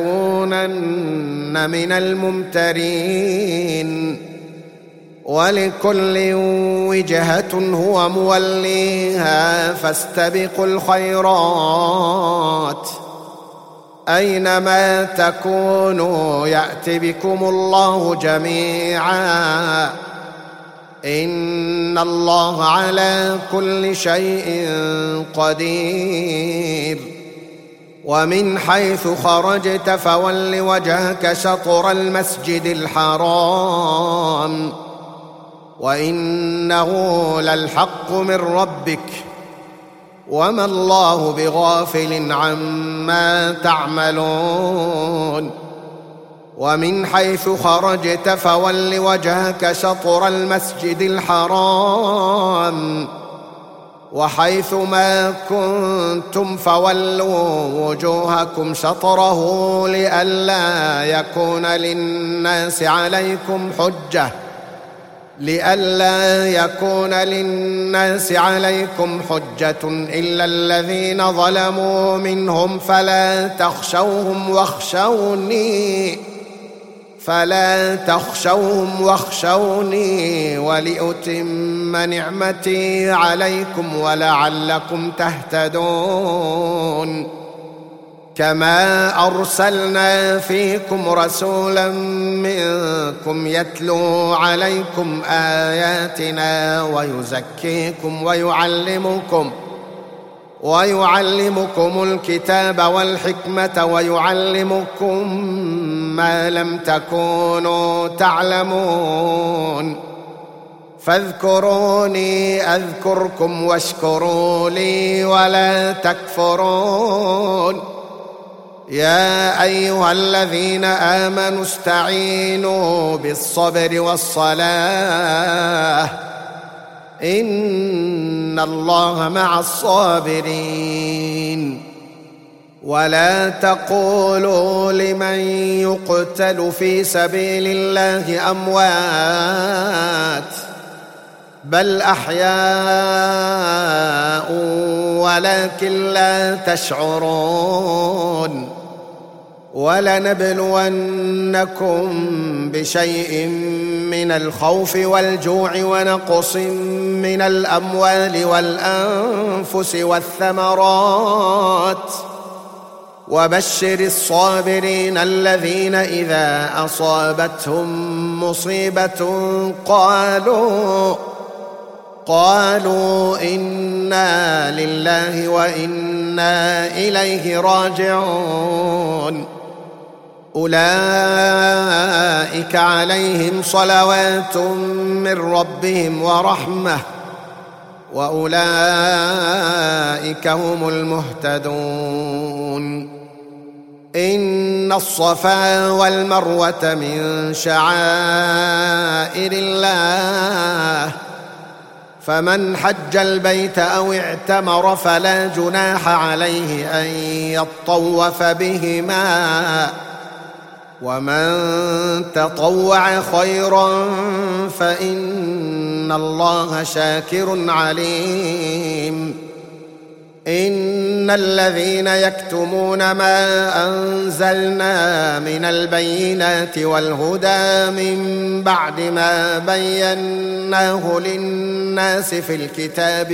تكونن من الممترين. ولكل وجهة هو موليها فاستبقوا الخيرات أينما تكونوا يأت بكم الله جميعا إن الله على كل شيء قدير. ومن حيث خرجت فول وجهك شطر المسجد الحرام وإنه للحق من ربك وما الله بغافل عما تعملون. ومن حيث خرجت فول وجهك شطر المسجد الحرام وحيث ما كنتم فولوا وجوهكم شطره لئلا يكون للناس عليكم حجة إلا الذين ظلموا منهم فلا تخشوهم واخشوني ولأتم نعمتي عليكم ولعلكم تهتدون. كما أرسلنا فيكم رسولا منكم يتلو عليكم آياتنا ويزكيكم ويعلمكم الكتاب والحكمة ويعلمكم ما لم تكونوا تعلمون. فاذكروني أذكركم واشكروا لي ولا تكفرون. يا أيها الذين آمنوا استعينوا بالصبر والصلاة إن الله مع الصابرين. ولا تقولوا لمن يقتل في سبيل الله أموات بل أحياء ولكن لا تشعرون. ولنبلونكم بشيء من الخوف والجوع ونقص من الأموال والأنفس والثمرات وبشر الصابرين الذين إذا أصابتهم مصيبة قالوا إنا لله وإنا إليه راجعون. أولئك عليهم صلوات من ربهم ورحمة وأولئك هم المهتدون. إن الصفا والمروة من شعائر الله فمن حج البيت أو اعتمر فلا جناح عليه أن يطوف بهما ومن تطوع خيرا فإن الله شاكر عليم. إن الذين يكتمون ما أنزلنا من البينات والهدى من بعد ما بيناه للناس في الكتاب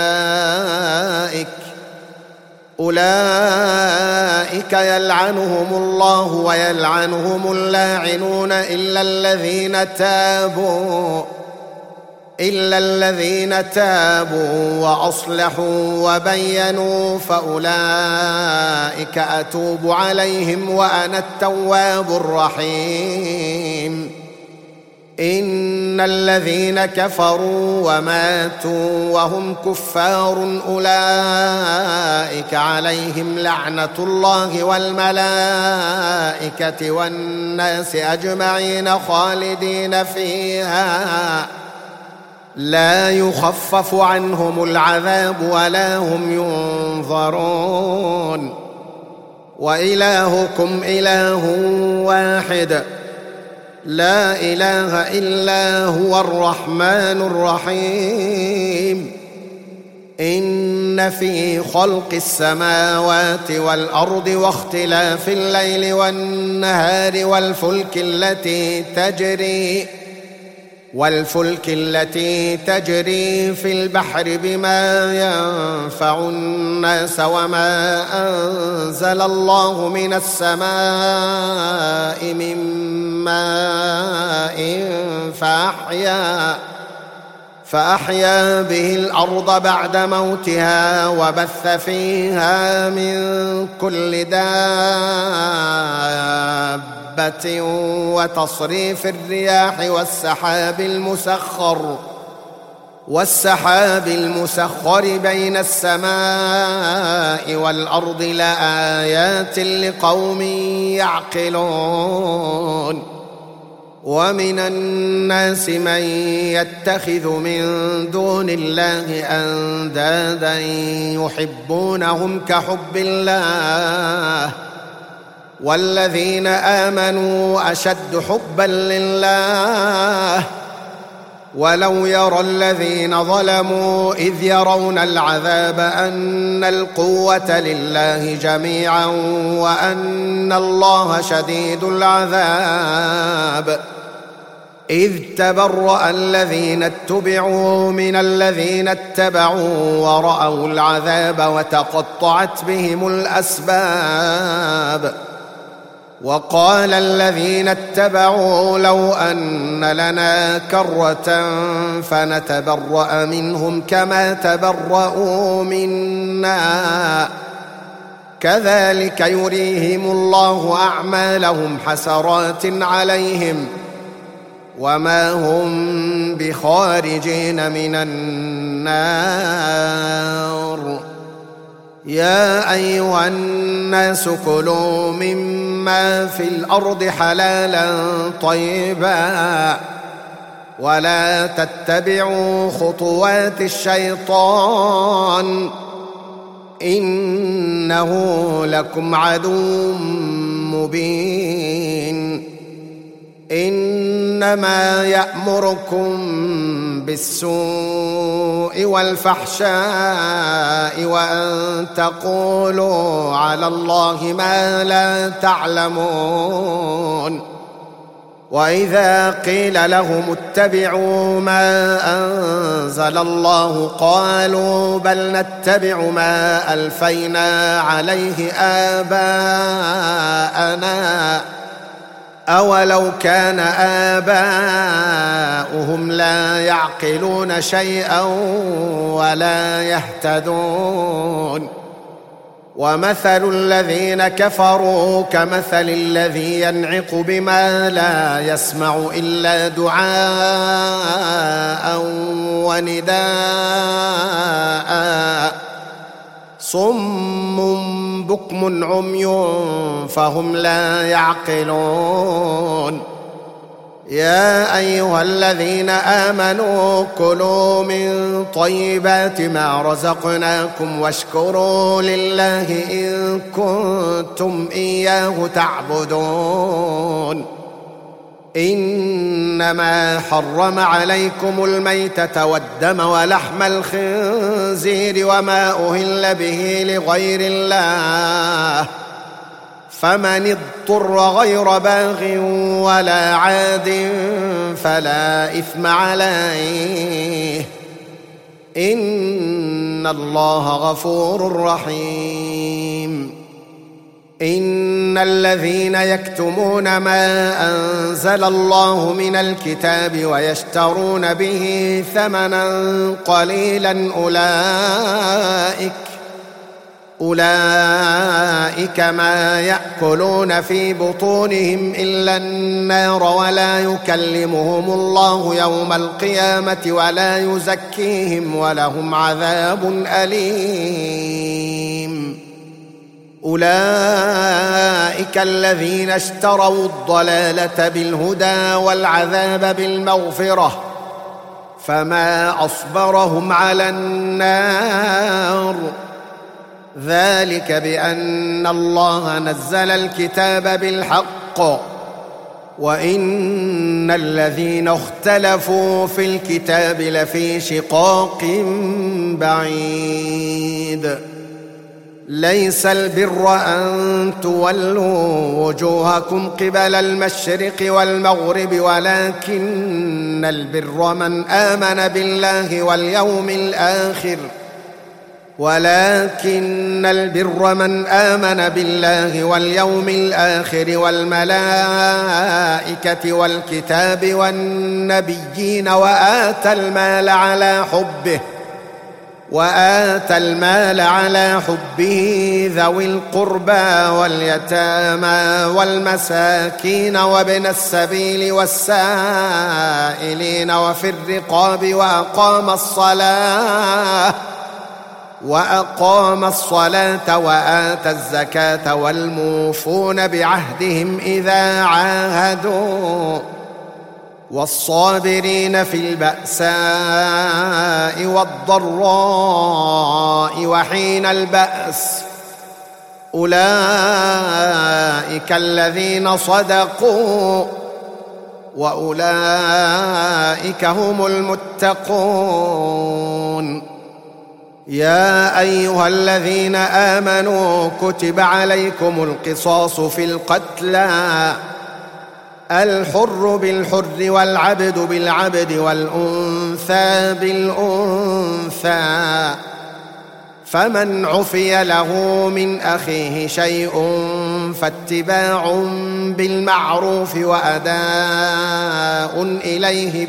أولئك يلعنهم الله ويلعنهم اللاعنون إلا الذين تابوا وأصلحوا وبينوا فأولئك أتوب عليهم وأنا التواب الرحيم. إن الذين كفروا وماتوا وهم كفار أولئك عليهم لعنة الله والملائكة والناس أجمعين خالدين فيها لا يخفف عنهم العذاب ولا هم ينظرون. وإلهكم إله واحد لا إله إلا هو الرحمن الرحيم. إن في خلق السماوات والأرض واختلاف الليل والنهار والفلك التي تجري في البحر بما ينفع الناس وما أنزل الله من السماء من ماء فأحيا به الأرض بعد موتها وبث فيها من كل دابة وتصريف الرياح والسحاب المسخر بين السماء والأرض لآيات لقوم يعقلون. ومن الناس من يتخذ من دون الله أندادا يحبونهم كحب الله والذين آمنوا أشد حبا لله ولو يرى الذين ظلموا إذ يرون العذاب أن القوة لله جميعا وأن الله شديد العذاب إذ تبرأ الذين اتبعوا من الذين اتبعوا ورأوا العذاب وتقطعت بهم الأسباب وقال الذين اتبعوا لو أن لنا كرة فنتبرأ منهم كما تبرأوا منا كذلك يريهم الله أعمالهم حسرات عليهم وما هم بخارجين من النار. يا أيها الناس كلوا مما في الأرض حلالا طيبا ولا تتبعوا خطوات الشيطان إنه لكم عدو مبين. إنما يأمركم بالسوء والفحشاء وأن تقولوا على الله ما لا تعلمون. وإذا قيل لهم اتبعوا ما أنزل الله قالوا بل نتبع ما ألفينا عليه آباءنا أولو كان آباؤهم لا يعقلون شيئا ولا يهتدون. ومثل الذين كفروا كمثل الذي ينعق بما لا يسمع إلا دعاء ونداء صم بكم عمي فهم لا يعقلون. يا أيها الذين آمنوا كلوا من طيبات ما رزقناكم واشكروا لله إن كنتم إياه تعبدون. إنما حرم عليكم الميتة والدم ولحم الخنزير وما أهل به لغير الله فمن اضطر غير باغ ولا عاد فلا إثم عليه إن الله غفور رحيم. إن الذين يكتمون ما أنزل الله من الكتاب ويشترون به ثمنا قليلا أولئك ما يأكلون في بطونهم إلا النار ولا يكلمهم الله يوم القيامة ولا يزكيهم ولهم عذاب أليم. أولئك الذين اشتروا الضلالة بالهدى والعذاب بالمغفرة فما أصبرهم على النار ذلك بأن الله نزل الكتاب بالحق وإن الذين اختلفوا في الكتاب لفي شقاق بعيد. ليس البر أن تولوا وجوهكم قبل المشرق والمغرب ولكن البر من آمن بالله واليوم الآخر ولكن البر من آمن بالله واليوم الآخر والملائكة والكتاب والنبيين وآتى المال على حبه ذوي القربى واليتامى والمساكين وابن السبيل والسائلين وفي الرقاب وأقام الصلاة وآتى الزكاة والموفون بعهدهم إذا عاهدوا والصابرين في البأساء والضراء وحين البأس أولئك الذين صدقوا وأولئك هم المتقون. يا أيها الذين آمنوا كتب عليكم القصاص في القتلى الحر بالحر والعبد بالعبد والأنثى بالأنثى فمن عفي له من أخيه شيء فاتباع بالمعروف وأداء إليه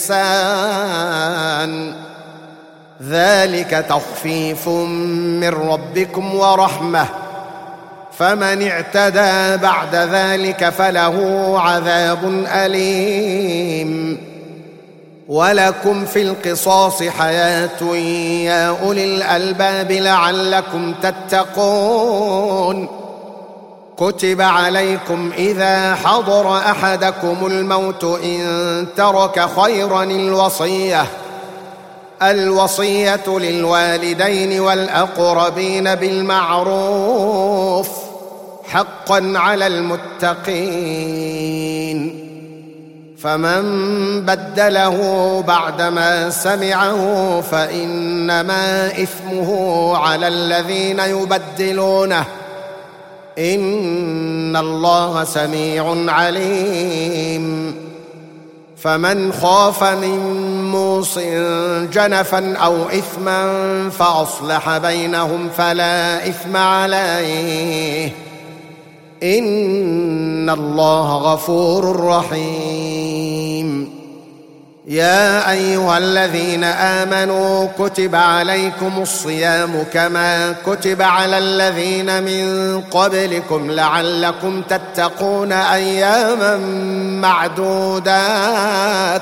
بإحسان ذلك تخفيف من ربكم ورحمة فمن اعتدى بعد ذلك فله عذاب أليم. ولكم في القصاص حياة يا أولي الألباب لعلكم تتقون. كتب عليكم إذا حضر أحدكم الموت إن ترك خيرا الوصية للوالدين والأقربين بالمعروف حقا على المتقين. فمن بدله بعدما سمعه فإنما إثمه على الذين يبدلونه إن الله سميع عليم. فمن خاف من موص جنفا أو إثما فأصلح بينهم فلا إثم عليه إن الله غفور رحيم. يا أيها الذين آمنوا كتب عليكم الصيام كما كتب على الذين من قبلكم لعلكم تتقون أياما معدودات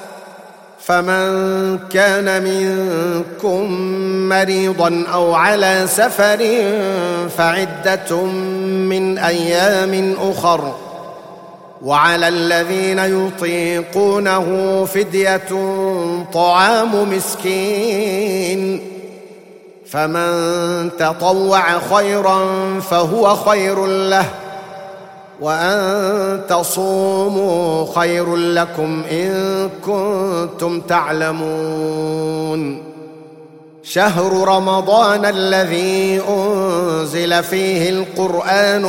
فمن كان منكم مريضا أو على سفر فعدة من أيام أخر وعلى الذين يطيقونه فدية طعام مسكين فمن تطوع خيرا فهو خير له وأن تصوموا خير لكم إن كنتم تعلمون. شهر رمضان الذي أنزل فيه القرآن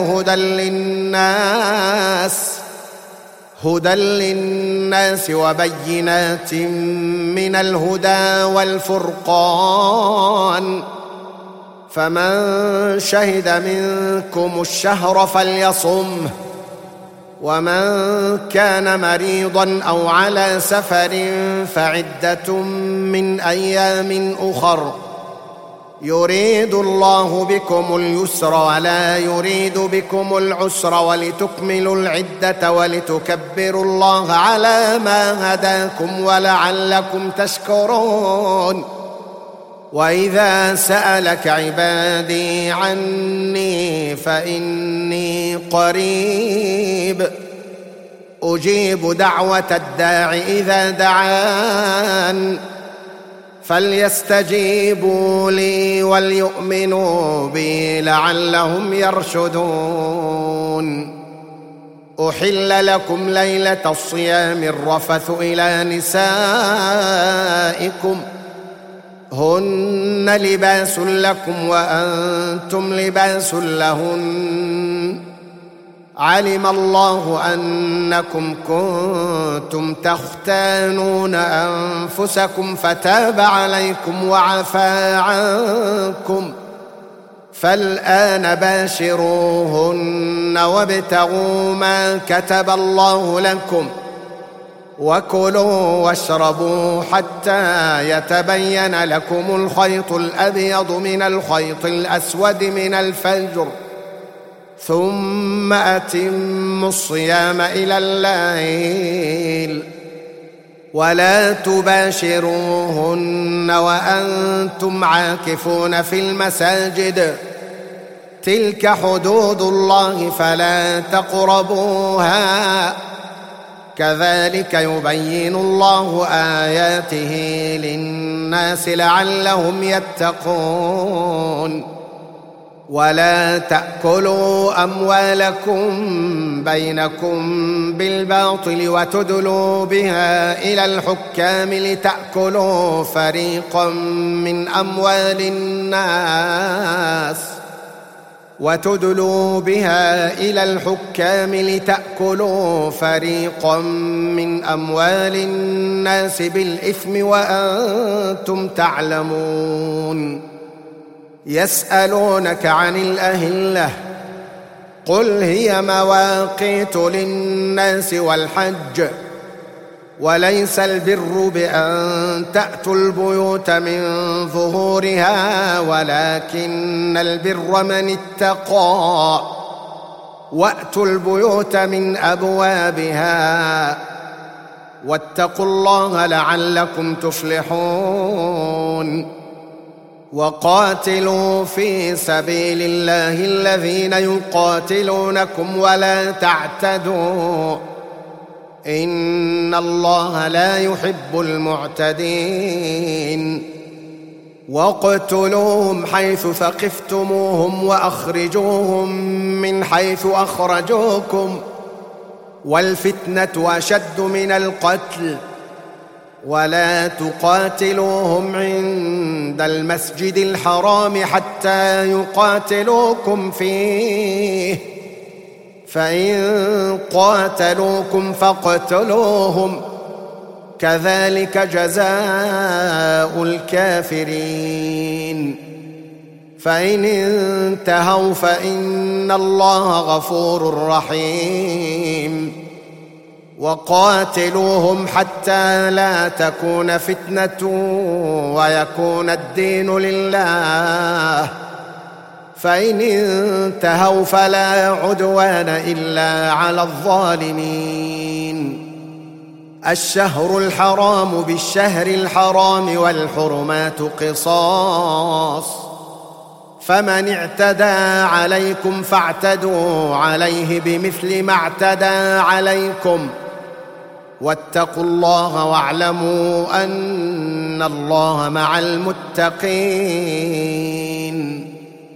هدى للناس وبينات من الهدى والفرقان فمن شهد منكم الشهر فليصمه ومن كان مريضا أو على سفر فعدة من أيام أخر يريد الله بكم اليسر ولا يريد بكم العسر ولتكملوا العدة ولتكبروا الله على ما هداكم ولعلكم تشكرون. وإذا سألك عبادي عني فإني قريب أجيب دعوة الداع إذا دعان فليستجيبوا لي وليؤمنوا بي لعلهم يرشدون. أحل لكم ليلة الصيام الرفث إلى نسائكم هن لباس لكم وأنتم لباس لهن علم الله أنكم كنتم تختانون أنفسكم فتاب عليكم وعفى عنكم فالآن باشروهن وابتغوا ما كتب الله لكم وكلوا واشربوا حتى يتبين لكم الخيط الأبيض من الخيط الأسود من الفجر ثم أتموا الصيام إلى الليل ولا تباشروهن وأنتم عاكفون في المساجد تلك حدود الله فلا تقربوها كذلك يبين الله آياته للناس لعلهم يتقون ولا تأكلوا أموالكم بينكم بالباطل وتدلوا بها إلى الحكام لتأكلوا فريقا من أموال الناس بالإثم وأنتم تعلمون يسألونك عن الأهلة قل هي مواقيت للناس والحج وليس البر بأن تأتوا البيوت من ظهورها ولكن البر من اتقى وأتوا البيوت من أبوابها واتقوا الله لعلكم تفلحون وقاتلوا في سبيل الله الذين يقاتلونكم ولا تعتدوا إن الله لا يحب المعتدين واقتلوهم حيث ثقفتموهم وأخرجوهم من حيث أخرجوكم والفتنة أشد من القتل ولا تقاتلوهم عند المسجد الحرام حتى يقاتلوكم فيه فإن قاتلوكم فاقتلوهم كذلك جزاء الكافرين فإن انتهوا فإن الله غفور رحيم وقاتلوهم حتى لا تكون فتنة ويكون الدين لله فإن انتهوا فلا عدوان إلا على الظالمين الشهر الحرام بالشهر الحرام والحرمات قصاص فمن اعتدى عليكم فاعتدوا عليه بمثل ما اعتدى عليكم واتقوا الله واعلموا أن الله مع المتقين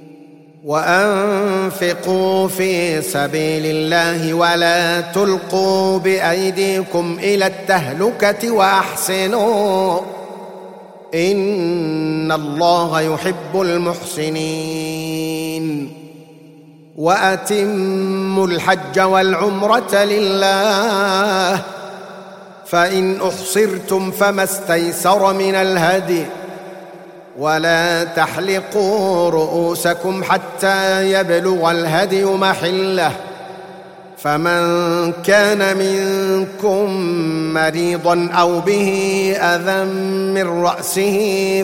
وأنفقوا في سبيل الله ولا تلقوا بأيديكم إلى التهلكة وأحسنوا إن الله يحب المحسنين وأتموا الحج والعمرة لله فإن أحصرتم فما استيسر من الهدي ولا تحلقوا رؤوسكم حتى يبلغ الهدي محله فمن كان منكم مريضا أو به أذى من رأسه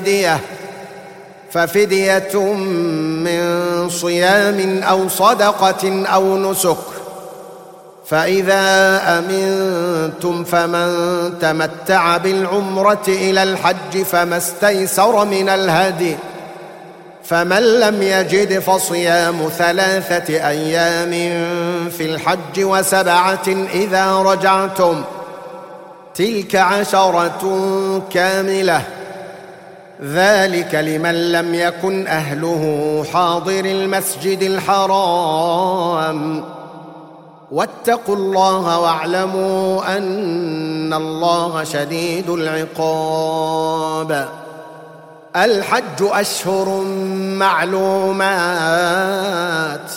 ففدية من صيام أو صدقة أو نسك فإذا أمنتم فمن تمتع بالعمرة إلى الحج فما استيسر من الهدي فمن لم يجد فصيام 3 أيام في الحج و7 إذا رجعتم تلك 10 كاملة ذلك لمن لم يكن أهله حاضر المسجد الحرام واتقوا الله واعلموا أن الله شديد العقاب الحج أشهر معلومات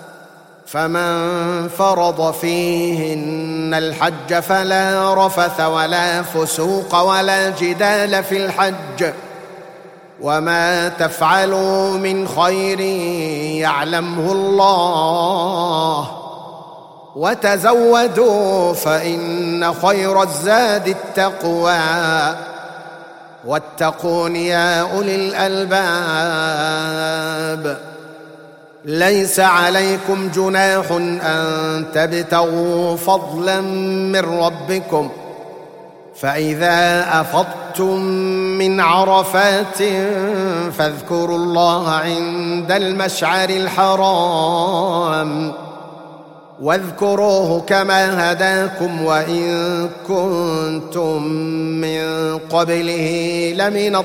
فمن فرض فيهن الحج فلا رفث ولا فسوق ولا جدال في الحج وما تفعلوا من خير يعلمه الله وتزودوا فإن خير الزاد التقوى واتقون يا أولي الألباب. ليس عليكم جناح أن تبتغوا فضلا من ربكم فإذا أفضتم من عرفات فاذكروا الله عند المشعر الحرام واذكروه كما هداكم وإن كنتم من قبله لمن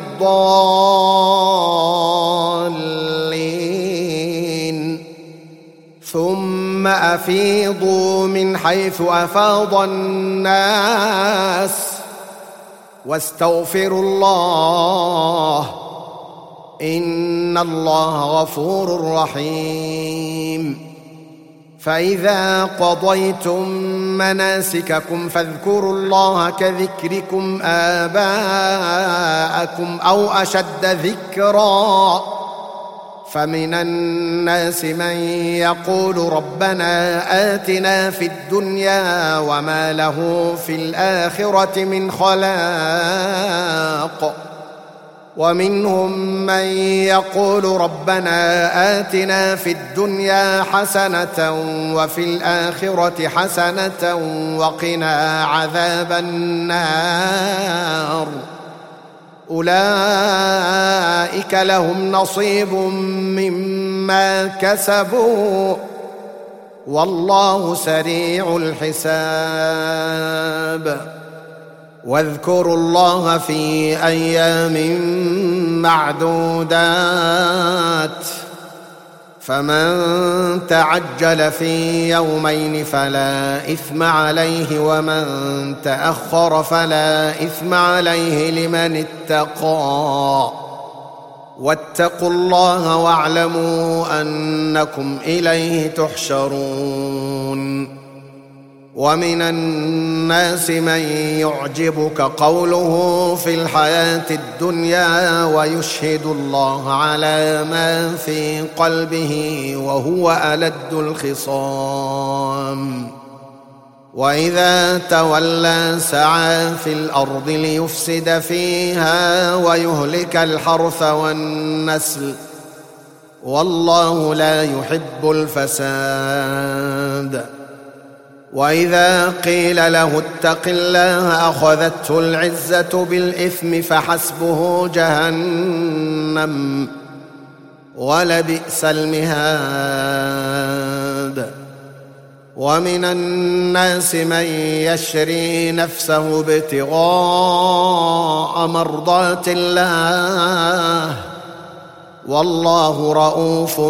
الضالين. ثم أفيضوا من حيث أفاض الناس واستغفروا الله إن الله غفور رحيم. فإذا قضيتم مناسككم فاذكروا الله كذكركم آباءكم أو أشد ذكرا فمن الناس من يقول ربنا آتنا في الدنيا وما له في الآخرة من خلاق ومنهم من يقول ربنا آتنا في الدنيا حسنة وفي الآخرة حسنة وقنا عذاب النار. أولئك لهم نصيب مما كسبوا والله سريع الحساب. واذكروا الله في أيام معدودات فمن تعجل في يومين فلا إثم عليه ومن تأخر فلا إثم عليه لمن اتقى واتقوا الله واعلموا أنكم إليه تحشرون. ومن الناس من يعجبك قوله في الحياة الدنيا ويشهد الله على ما في قلبه وهو ألد الخصام وإذا تولى سعى في الأرض ليفسد فيها ويهلك الحرث والنسل والله لا يحب الفساد. وإذا قيل له اتق الله أخذته العزة بالإثم فحسبه جهنم ولبئس المهاد. ومن الناس من يشري نفسه ابتغاء مرضات الله والله رؤوف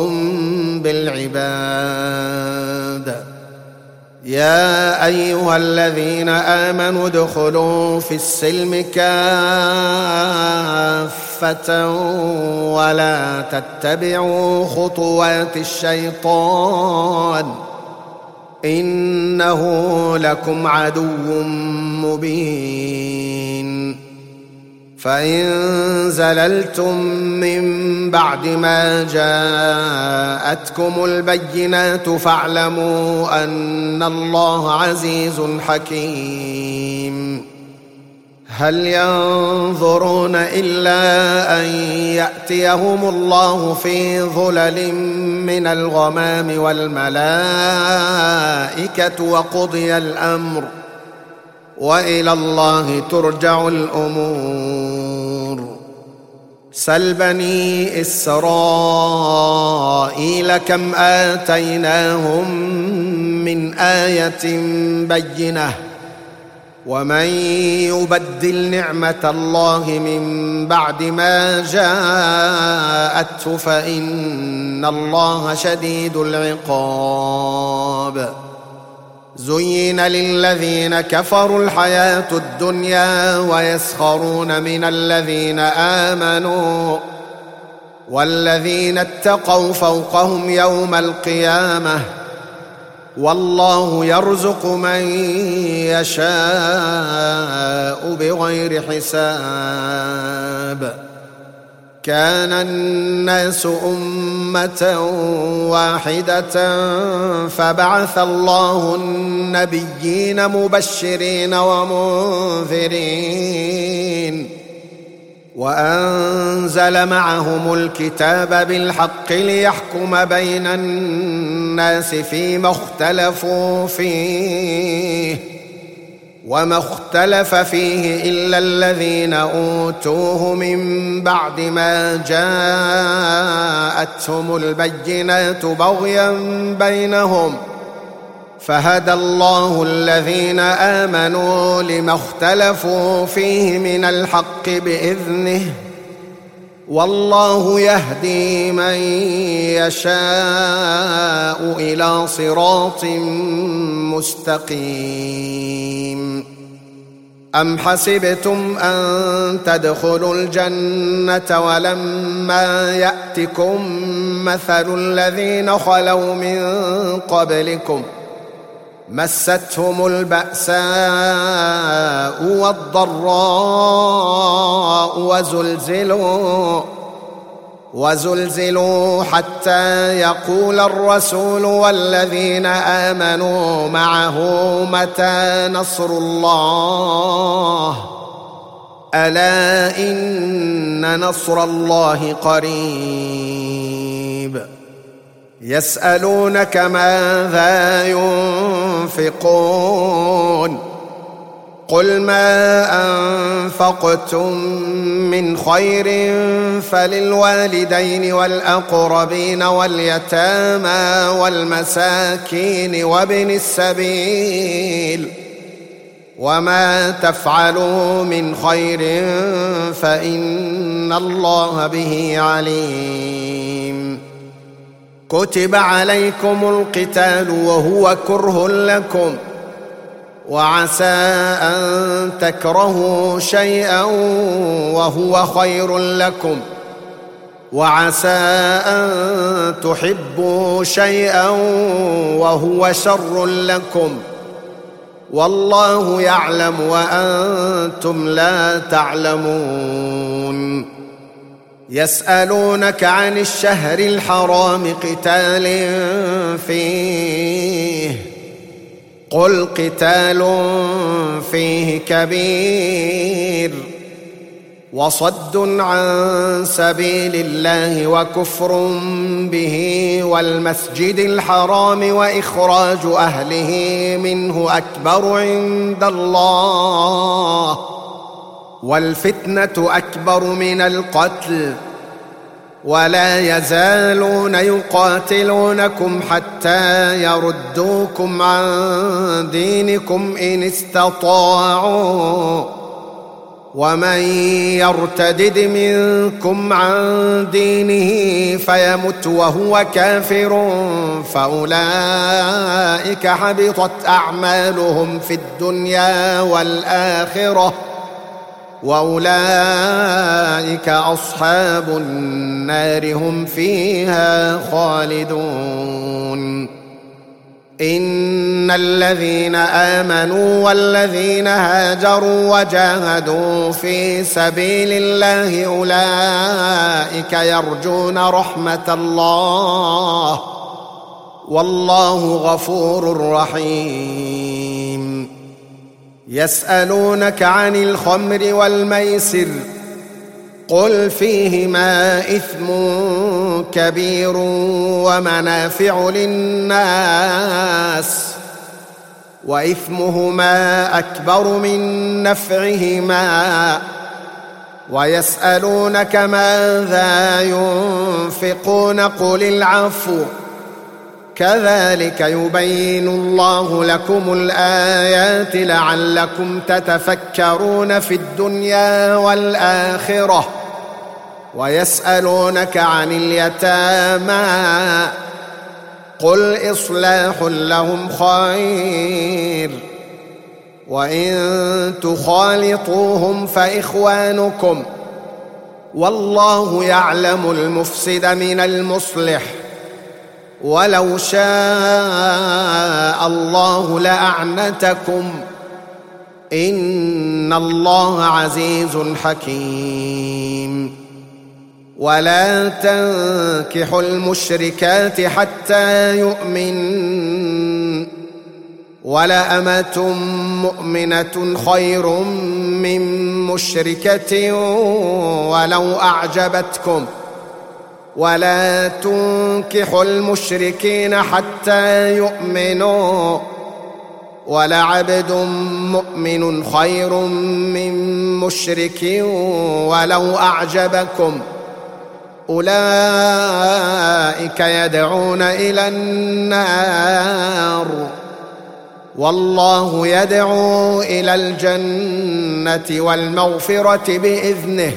بالعباد. يا أيها الذين آمنوا ادخلوا في السلم كافة ولا تتبعوا خطوات الشيطان إنه لكم عدو مبين. فإن زللتم من بعد ما جاءتكم البينات فاعلموا أن الله عزيز حكيم. هل ينظرون إلا أن يأتيهم الله في ظلل من الغمام والملائكة وقضي الأمر وإلى الله ترجع الأمور. سل بني إسرائيل كم آتيناهم من آية بينة ومن يبدل نعمة الله من بعد ما جاءته فإن الله شديد العقاب. زين للذين كفروا الحياة الدنيا ويسخرون من الذين آمنوا والذين اتقوا فوقهم يوم القيامة والله يرزق من يشاء بغير حساب. كان الناس أمة واحدة فبعث الله النبيين مبشرين ومنذرين وأنزل معهم الكتاب بالحق ليحكم بين الناس فيما اختلفوا فيه وما اختلف فيه إلا الذين أوتوه من بعد ما جاءتهم البينات بغيا بينهم فهدى الله الذين آمنوا لما اختلفوا فيه من الحق بإذنه والله يهدي من يشاء إلى صراط مستقيم. أم حسبتم أن تدخلوا الجنة ولما يأتكم مثل الذين خلوا من قبلكم مستهم البأساء والضراء وزلزلوا حتى يقول الرسول والذين آمنوا معه متى نصر الله ألا إن نصر الله قريب. يسألونك ماذا ينفقون قل ما أنفقتم من خير فللوالدين والأقربين واليتامى والمساكين وابن السبيل وما تفعلوا من خير فإن الله به عليم. كتب عليكم القتال وهو كره لكم وعسى أن تكرهوا شيئا وهو خير لكم وعسى أن تحبوا شيئا وهو شر لكم والله يعلم وأنتم لا تعلمون. يسألونك عن الشهر الحرام قتال فيه قل قتال فيه كبير وصد عن سبيل الله وكفر به والمسجد الحرام وإخراج أهله منه أكبر عند الله والفتنة أكبر من القتل ولا يزالون يقاتلونكم حتى يردوكم عن دينكم إن استطاعوا ومن يرتدد منكم عن دينه فيمت وهو كافر فأولئك حبطت أعمالهم في الدنيا والآخرة وأولئك أصحاب النار هم فيها خالدون. إن الذين آمنوا والذين هاجروا وجاهدوا في سبيل الله أولئك يرجون رحمة الله والله غفور رحيم. يسألونك عن الخمر والميسر قل فيهما إثم كبير ومنافع للناس وإثمهما أكبر من نفعهما ويسألونك ماذا ينفقون قل العفو كذلك يبين الله لكم الآيات لعلكم تتفكرون في الدنيا والآخرة. ويسألونك عن اليتامى قل إصلاح لهم خير وإن تخالطوهم فإخوانكم والله يعلم المفسد من المصلح ولو شاء الله لأعنتكم إن الله عزيز حكيم. ولا تنكحوا المشركات حتى يؤمن، ولأمة مؤمنة خير من مشركة ولو أعجبتكم، ولا تنكحوا المشركين حتى يؤمنوا، ولعبد مؤمن خير من مشرك ولو أعجبكم، أولئك يدعون إلى النار والله يدعو إلى الجنة والمغفرة بإذنه،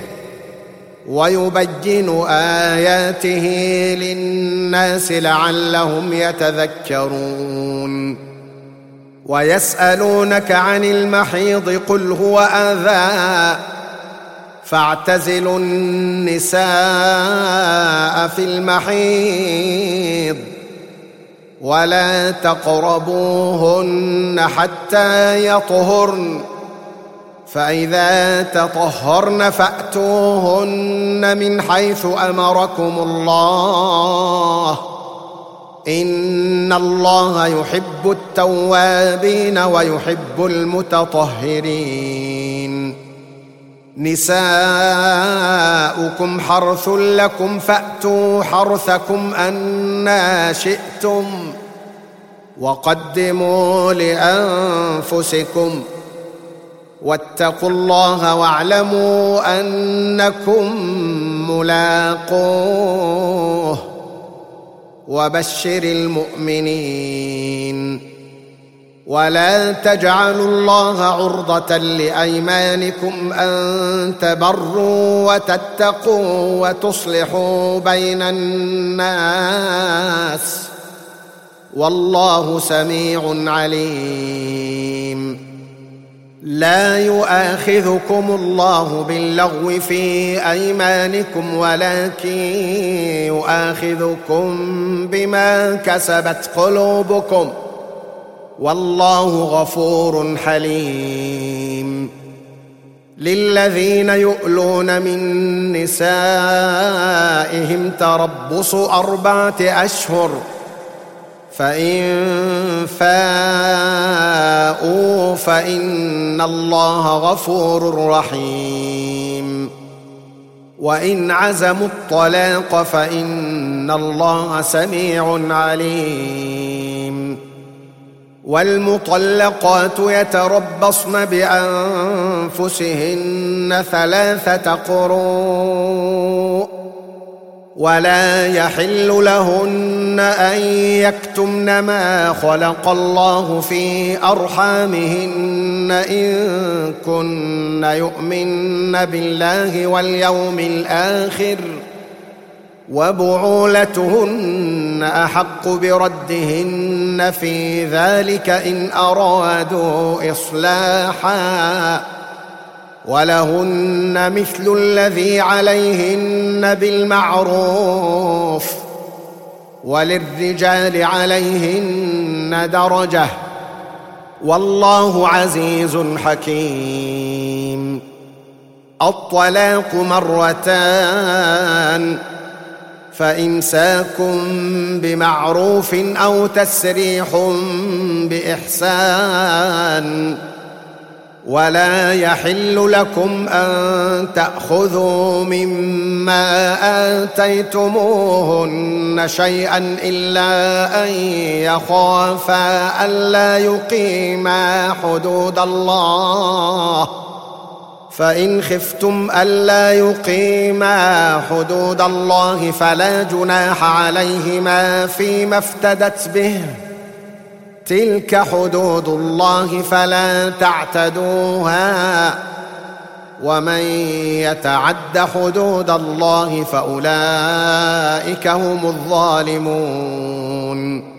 ويبين آياته للناس لعلهم يتذكرون. ويسألونك عن المحيض قل هو أذى فاعتزلوا النساء في المحيض ولا تقربوهن حتى يطهرن، فإذا تطهرن فأتوهن من حيث أمركم الله، إن الله يحب التوابين ويحب المتطهرين. نساؤكم حرث لكم فأتوا حرثكم أنى شئتم، وقدموا لأنفسكم، واتقوا الله واعلموا أنكم ملاقوه، وبشر المؤمنين. ولا تجعلوا الله عرضة لأيمانكم أن تبروا وتتقوا وتصلحوا بين الناس، والله سميع عليم. لا يؤاخذكم الله باللغو في أيمانكم ولكن يؤاخذكم بما كسبت قلوبكم، والله غفور حليم. للذين يؤلون من نسائهم تربص 4 أشهر، فإن فاءوا فإن الله غفور رحيم. وإن عزموا الطلاق فإن الله سميع عليم. والمطلقات يتربصن بأنفسهن 3 قروء، ولا يحل لهن أن يكتمن ما خلق الله في أرحامهن إن كن يؤمن بالله واليوم الآخر، وبعولتهن أحق بردهن في ذلك إن أرادوا إصلاحا، ولهن مثل الذي عليهن بالمعروف، وللرجال عليهن درجة، والله عزيز حكيم. الطلاق 2، فإمساك بمعروف أو تسريح بإحسان، ولا يحل لكم أن تأخذوا مما آتيتموهن شيئا إلا أن يخافا ألا يقيما حدود الله، فإن خفتم ألا يقيما حدود الله فلا جناح عليهما فيما افتدت به، تلك حدود الله فلا تعتدوها، ومن يتعد حدود الله فأولئك هم الظالمون.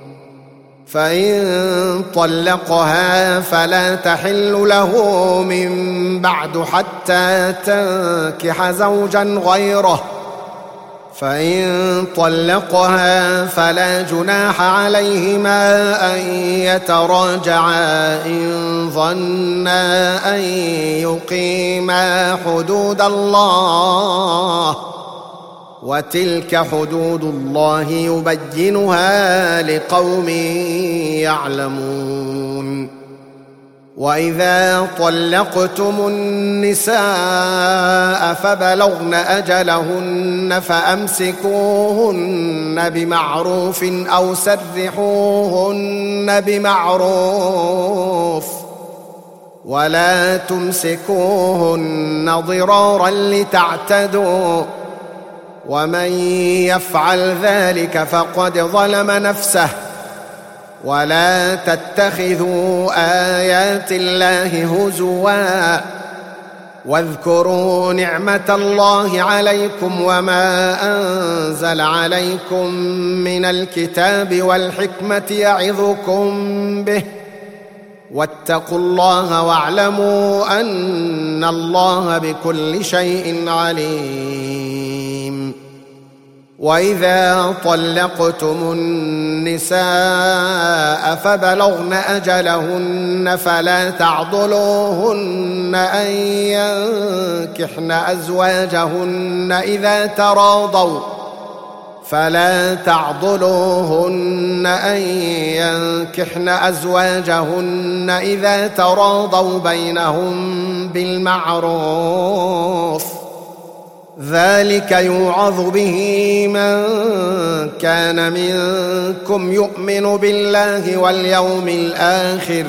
فإن طلقها فلا تحل له من بعد حتى تنكح زوجا غيره، فإن طلقها فلا جناح عليهما أن يتراجعا إن ظنا أن يقيما حدود الله، وتلك حدود الله يبينها لقوم يعلمون. وإذا طلقتم النساء فبلغن أجلهن فأمسكوهن بمعروف أو سرحوهن بمعروف، ولا تمسكوهن ضرارا لتعتدوا، ومن يفعل ذلك فقد ظلم نفسه. ولا تتخذوا آيات الله هزوا، واذكروا نعمة الله عليكم وما أنزل عليكم من الكتاب والحكمة يعظكم به، واتقوا الله واعلموا أن الله بكل شيء عليم. وإذا طلقتم النساء فبلغن أجلهن فلا تعضلوهن أن ينكحن أزواجهن إذا تراضوا بينهم بالمعروف، ذلك يوعظ به من كان منكم يؤمن بالله واليوم الآخر،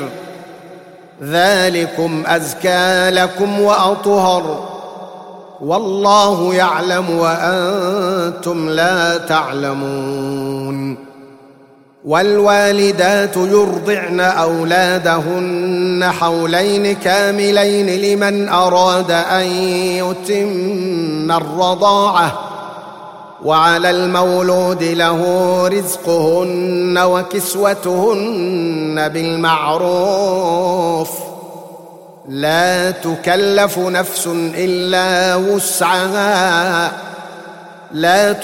ذلكم أزكى لكم وأطهر، والله يعلم وأنتم لا تعلمون. والوالدات يرضعن أولادهن حولين كاملين لمن أراد أن يتم الرضاعة، وعلى المولود له رزقهن وكسوتهن بالمعروف، لا تكلف نفس إلا وسعها، لا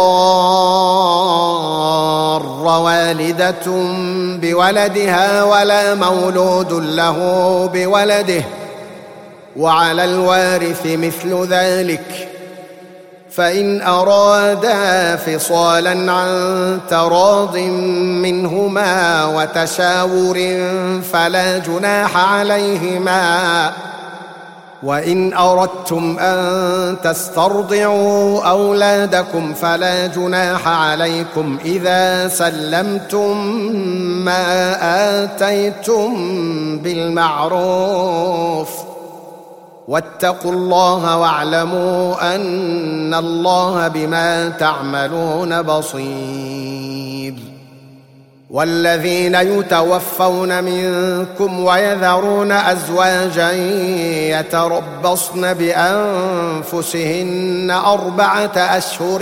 تضار والدة بولدها ولا مولود له بولده، وعلى الوارث مثل ذلك، فإن أرادا فصالا عن تراض منهما وتشاور فلا جناح عليهما. وإن أردتم أن تسترضعوا أولادكم فلا جناح عليكم إذا سلمتم ما آتيتم بالمعروف، واتقوا الله واعلموا أن الله بما تعملون بصير. والذين يتوفون منكم ويذرون أزواجا يتربصن بأنفسهن 4 أشهر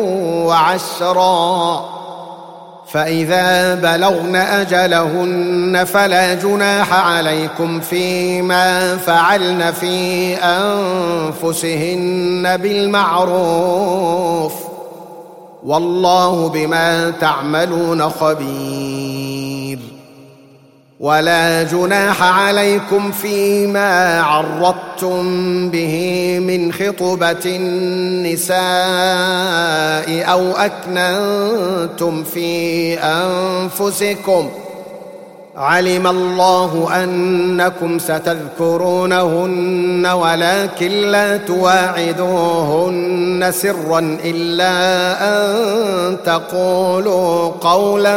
و10، فإذا بلغن أجلهن فلا جناح عليكم فيما فعلن في أنفسهن بالمعروف، والله بما تعملون خبير. ولا جناح عليكم فيما عرضتم به من خطبة النساء أو أكننتم في أنفسكم، علم الله أنكم ستذكرونهن ولكن لا تواعدوهن سرا إلا أن تقولوا قولا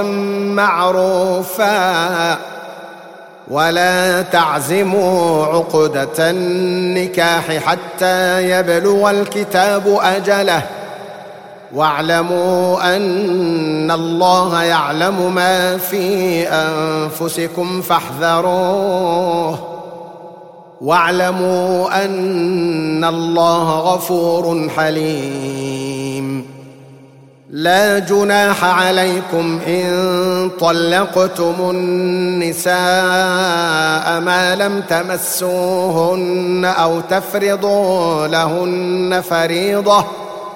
معروفا، ولا تعزموا عقدة النكاح حتى يبلغ الكتاب أجله، واعلموا أن الله يعلم ما في أنفسكم فاحذروه، واعلموا أن الله غفور حليم. لا جناح عليكم إن طلقتم النساء ما لم تمسوهن أو تفرضوا لهن فريضة،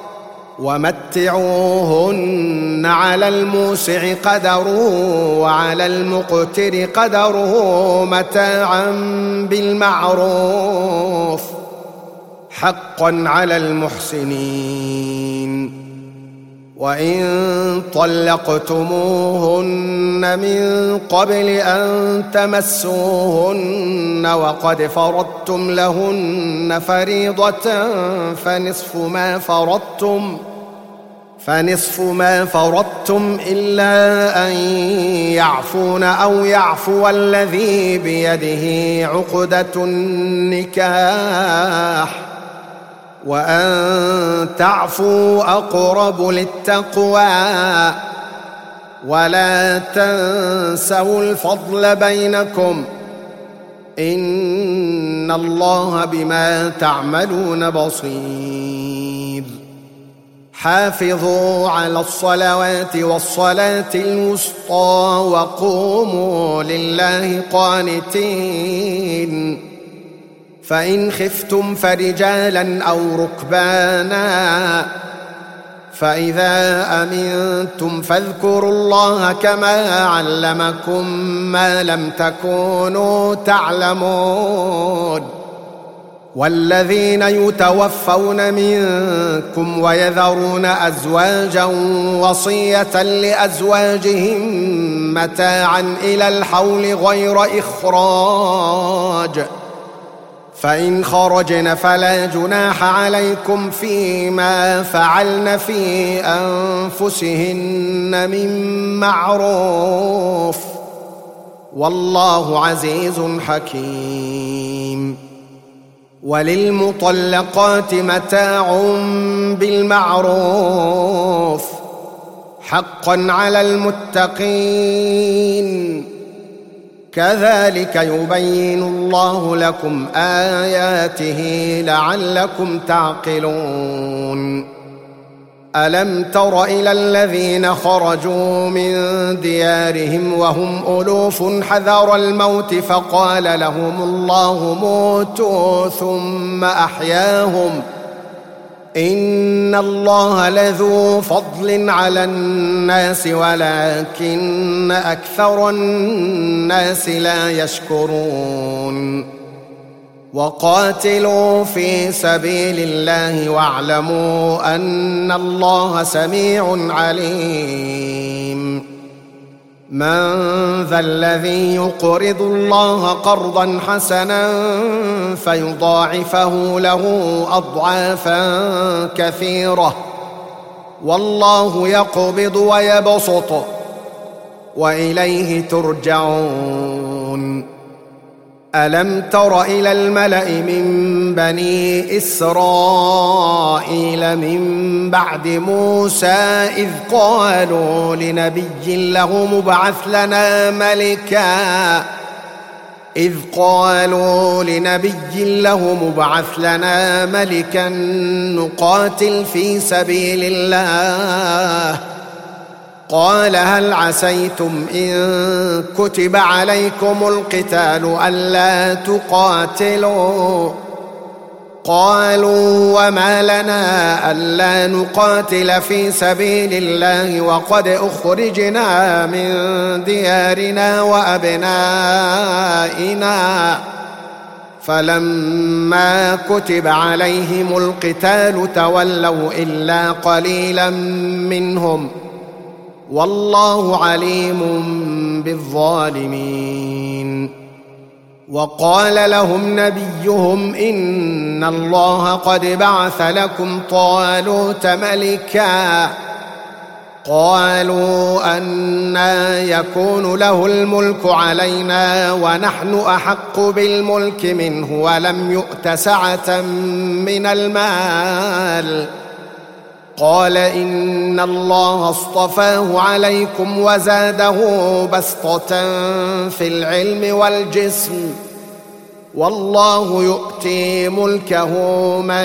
ومتعوهن على الموسع قدره وعلى المقتر قدره متاعا بالمعروف، حقا على المحسنين. وإن طلقتموهن من قبل أن تمسوهن وقد فرضتم لهن فريضة فنصف ما فرضتم إلا أن يعفون أو يعفو الذي بيده عقدة النكاح وأن تعفوا أقرب للتقوى ولا تنسوا الفضل بينكم إن الله بما تعملون بصير حافظوا على الصلوات والصلاة الوسطى وقوموا لله قانتين فإن خفتم فرجالا أو ركبانا فإذا أمنتم فاذكروا الله كما علمكم ما لم تكونوا تعلمون والذين يتوفون منكم ويذرون أزواجا وصية لأزواجهم متاعا إلى الحول غير إخراج فإن خرجن فلا جناح عليكم فيما فعلن في أنفسهن من معروف والله عزيز حكيم وللمطلقات متاع بالمعروف حقا على المتقين كذلك يبين الله لكم آياته لعلكم تعقلون ألم تر إلى الذين خرجوا من ديارهم وهم ألوف حذر الموت فقال لهم الله موتوا ثم أحياهم إن الله لذو فضل على الناس ولكن أكثر الناس لا يشكرون وقاتلوا في سبيل الله واعلموا أن الله سميع عليم من ذا الذي يقرض الله قرضا حسنا فيضاعفه له أضعافا كثيرة والله يقبض ويبسط وإليه ترجعون ألم تر إلى الملأ من بني إسرائيل من بعد موسى إذ قالوا لنبي له مبعث لنا ملكا نقاتل في سبيل الله قال هل عسيتم إن كتب عليكم القتال ألا تقاتلوا قالوا وما لنا ألا نقاتل في سبيل الله وقد أخرجنا من ديارنا وأبنائنا فلما كتب عليهم القتال تولوا إلا قليلا منهم والله عليم بالظالمين وقال لهم نبيهم إن الله قد بعث لكم طالوت ملكا قالوا أنى يكون له الملك علينا ونحن أحق بالملك منه ولم يؤت سعة من المال قال إن الله اصطفاه عليكم وزاده بسطة في العلم والجسم والله يؤتي ملكه من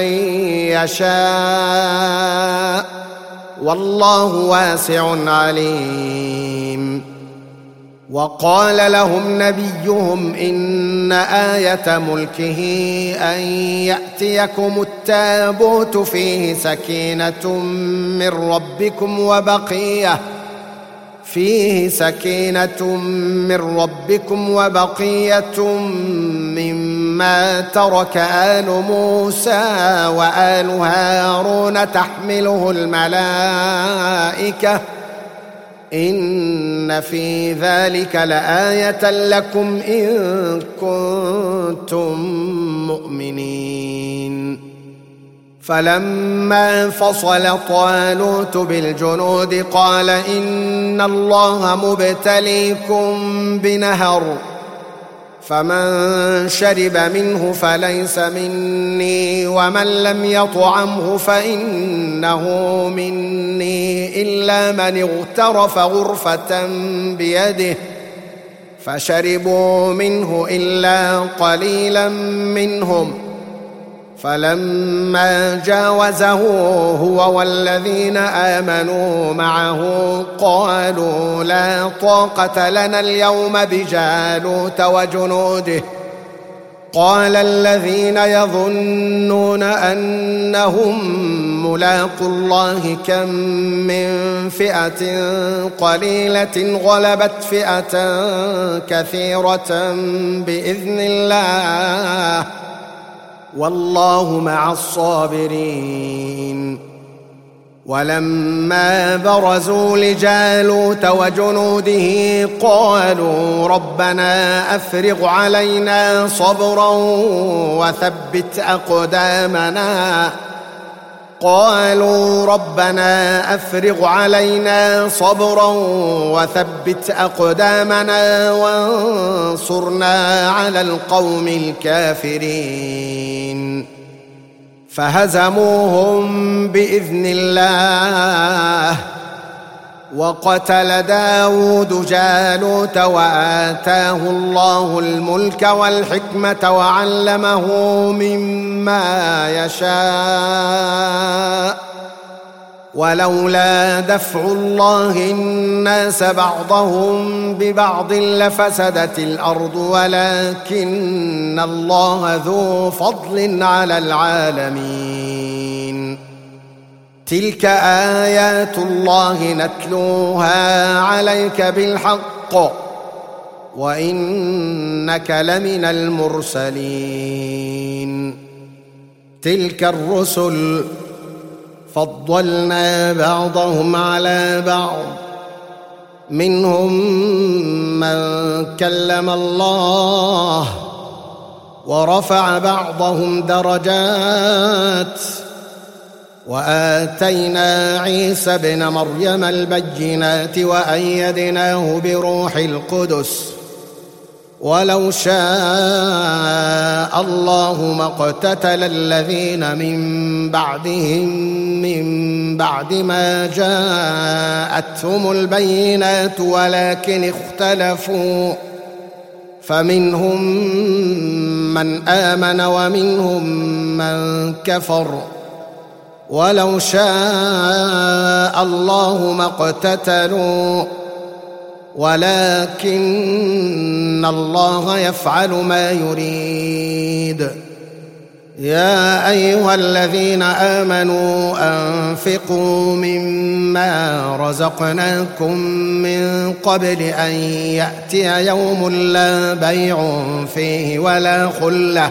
يشاء والله واسع عليم وقال لهم نبيهم إن آية ملكه أن يأتيكم التابوت فيه سكينة من ربكم وبقية مما ترك آل موسى وآل هارون تحمله الملائكة إن في ذلك لآية لكم إن كنتم مؤمنين. فلما فصل طالوت بالجنود قال إن الله مبتليكم بنهر فمن شرب منه فليس مني ومن لم يطعمه فإنه مني إلا من اغترف غرفة بيده فشربوا منه إلا قليلا منهم. فلما جاوزه هو والذين آمنوا معه قالوا لا طاقة لنا اليوم بجالوت وجنوده. قال الذين يظنون أنهم ملاقو الله كم من فئة قليلة غلبت فئة كثيرة بإذن الله والله مع الصابرين. ولما برزوا لجالوت وجنوده قالوا ربنا أفرغ علينا صبرا وثبت أقدامنا وانصرنا على القوم الكافرين. فهزموهم بإذن الله. وقتل داود جالوت وآتاه الله الملك والحكمة وعلمه مما يشاء ولولا دفع الله الناس بعضهم ببعض لفسدت الأرض ولكن الله ذو فضل على العالمين. تلك آيات الله نتلوها عليك بالحق وإنك لمن المرسلين. تلك الرسل فضلنا بعضهم على بعض منهم من كلم الله ورفع بعضهم درجات وآتينا عيسى ابن مريم البينات وأيدناه بروح القدس ولو شاء الله ما اقتتل الذين من بعدهم من بعد ما جاءتهم البينات ولكن اختلفوا فمنهم من آمن ومنهم من كفر ولو شاء الله ما اقتتلوا ولكن الله يفعل ما يريد. يا أيها الذين آمنوا أنفقوا مما رزقناكم من قبل أن يأتي يوم لا بيع فيه ولا خلة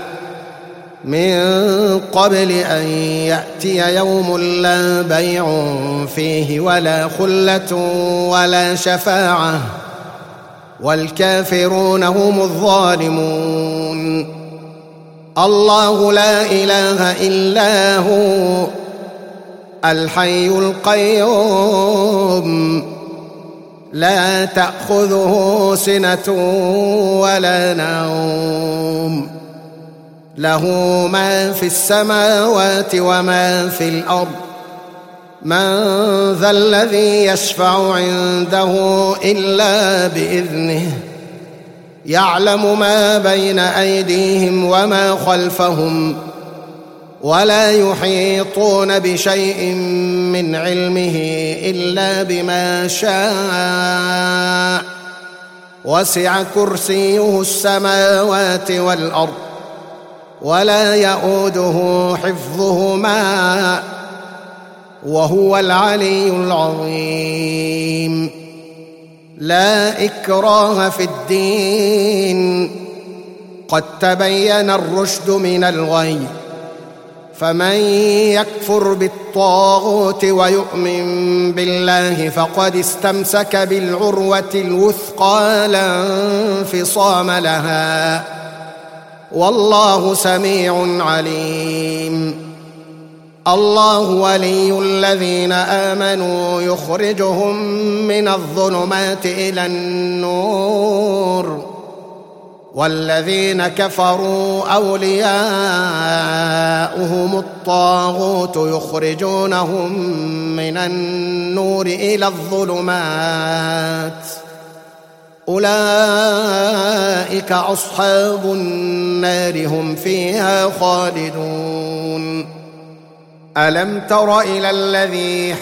ولا شفاعة والكافرون هم الظالمون. الله لا إله إلا هو الحي القيوم لا تأخذه سنة ولا نوم له ما في السماوات وما في الأرض من ذا الذي يشفع عنده إلا بإذنه يعلم ما بين أيديهم وما خلفهم ولا يحيطون بشيء من علمه إلا بما شاء وسع كرسيه السماوات والأرض ولا يؤوده حفظهما وهو العلي العظيم. لا إكراه في الدين قد تبين الرشد من الغي، فمن يكفر بالطاغوت ويؤمن بالله فقد استمسك بالعروة الوثقى لا انفصام لها، والله سميع عليم. الله ولي الذين آمنوا يخرجهم من الظلمات إلى النور، والذين كفروا أولياؤهم الطاغوت يخرجونهم من النور إلى الظلمات، أولئك أصحاب النار هم فيها خالدون. ألم تر إلى الذي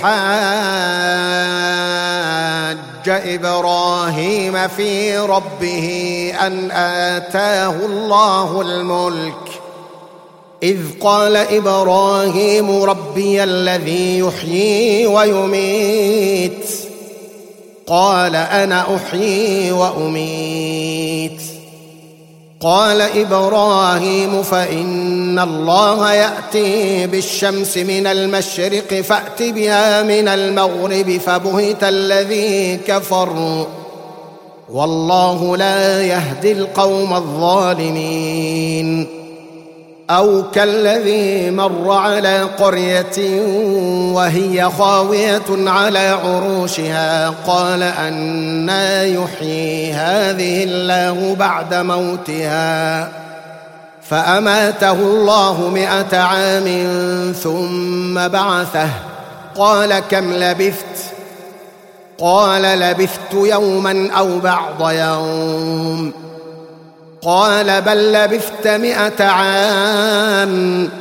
حاج إبراهيم في ربه أن آتاه الله الملك، إذ قال إبراهيم ربي الذي يحيي ويميت، قال أنا أحيي وأميت. قال إبراهيم فإن الله يأتي بالشمس من المشرق فأت بها من المغرب، فبهت الذي كفر، والله لا يهدي القوم الظالمين. أو كالذي مر على قرية وهي خاوية على عروشها، قال أنى يحيي هذه الله بعد موتها، فأماته الله 100 عام ثم بعثه، قال كم لبثت؟ قال لبثت يوما أو بعض يوم، قال بل لبثت 100 عام،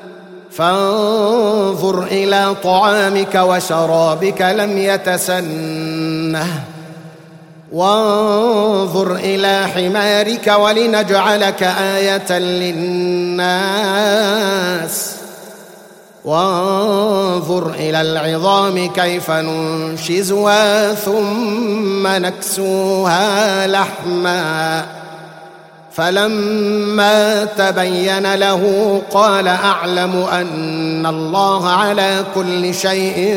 فانظر إلى طعامك وشرابك لم يتسنه، وانظر إلى حمارك ولنجعلك آية للناس، وانظر إلى العظام كيف ننشزها ثم نكسوها لحما، فلما تبين له قال أعلم أن الله على كل شيء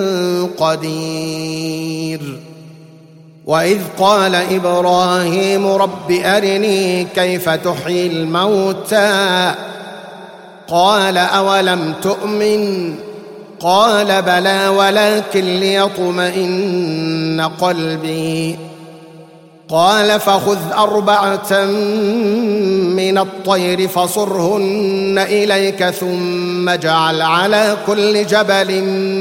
قدير. وإذ قال إبراهيم رب أرني كيف تحيي الموتى، قال أولم تؤمن؟ قال بلى ولكن ليطمئن قلبي. قال فخذ 4 من الطير فصرهن إليك ثم اجعل على كل جبل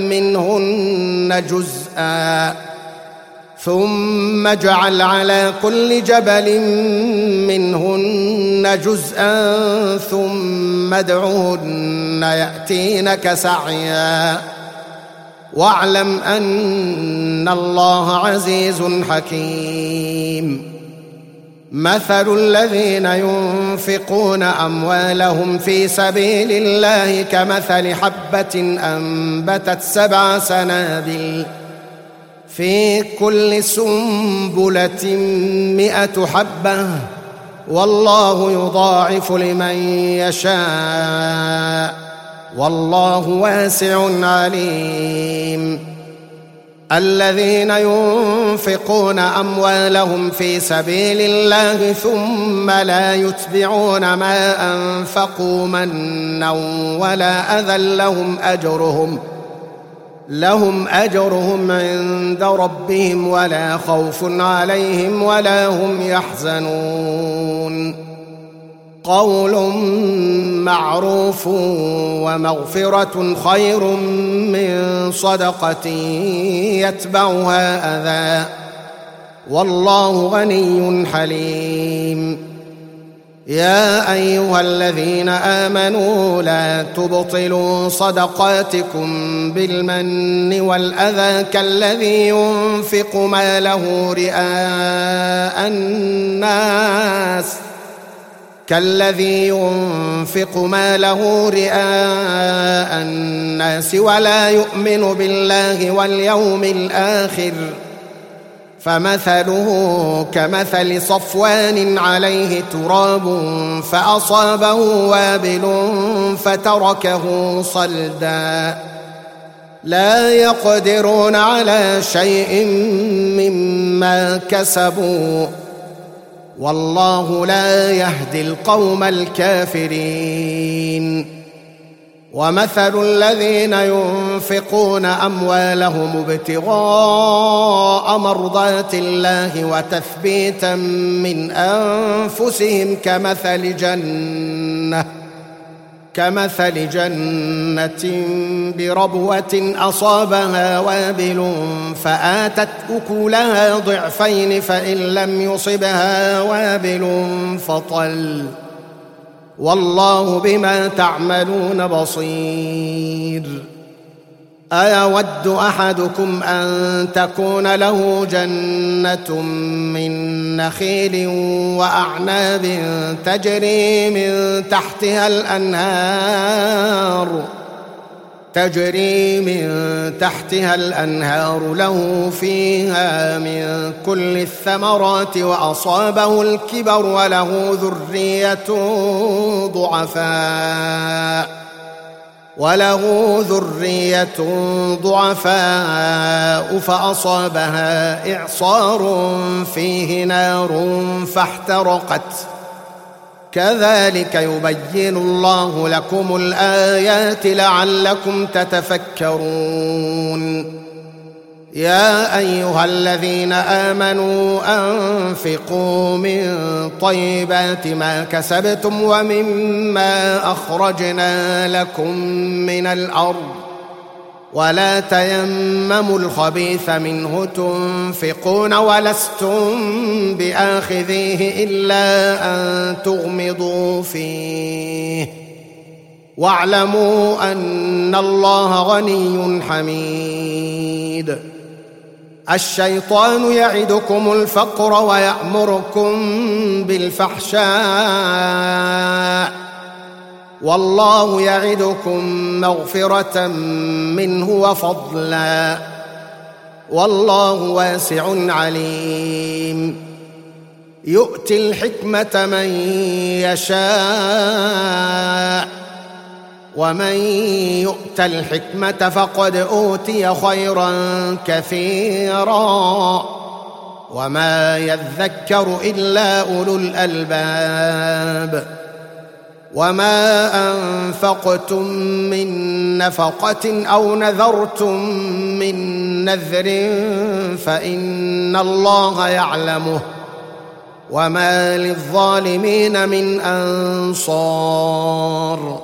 منهن جزءا ثم ادعهن يأتينك سعيا، واعلم أن الله عزيز حكيم. مثل الذين ينفقون أموالهم في سبيل الله كمثل حبة أنبتت 7 سنابل، في كل سنبلة 100 حبة، والله يضاعف لمن يشاء، والله واسع عليم. الذين ينفقون أموالهم في سبيل الله ثم لا يتبعون ما أنفقوا منا ولا أذى لهم أجرهم عند ربهم ولا خوف عليهم ولا هم يحزنون. قول معروف ومغفرة خير من صدقة يتبعها أذى، والله غني حليم. يا أيها الذين آمنوا لا تبطلوا صدقاتكم بالمن والأذى كالذي ينفق ماله رئاء الناس ولا يؤمن بالله واليوم الآخر، فمثله كمثل صفوان عليه تراب فأصابه وابل فتركه صلدا لا يقدرون على شيء مما كسبوا والله لا يهدي القوم الكافرين ومثل الذين ينفقون أموالهم ابتغاء مرضات الله وتثبيتا من أنفسهم كمثل جنة بربوة أصابها وابل فآتت أكلها ضعفين فإن لم يصبها وابل فطل والله بما تعملون بصير أيود أحدكم أن تكون له جنة من نخيل وأعناب تجري من تحتها الأنهار له فيها من كل الثمرات وأصابه الكبر وله ذرية ضعفاء فأصابها إعصار فيه نار فاحترقت كذلك يبين الله لكم الآيات لعلكم تتفكرون يا أيها الذين آمنوا أنفقوا من طيبات ما كسبتم ومما أخرجنا لكم من الأرض ولا تيمموا الخبيث منه تنفقون ولستم بآخذيه إلا أن تغمضوا فيه واعلموا أن الله غني حميد الشيطان يعدكم الفقر ويأمركم بالفحشاء والله يعدكم مغفرة منه وفضلا والله واسع عليم يؤتي الحكمة من يشاء ومن يؤت الحكمة فقد أوتي خيرا كثيرا وما يذكر إلا أولو الألباب وما أنفقتم من نفقة أو نذرتم من نذر فإن الله يعلمه وما للظالمين من أنصار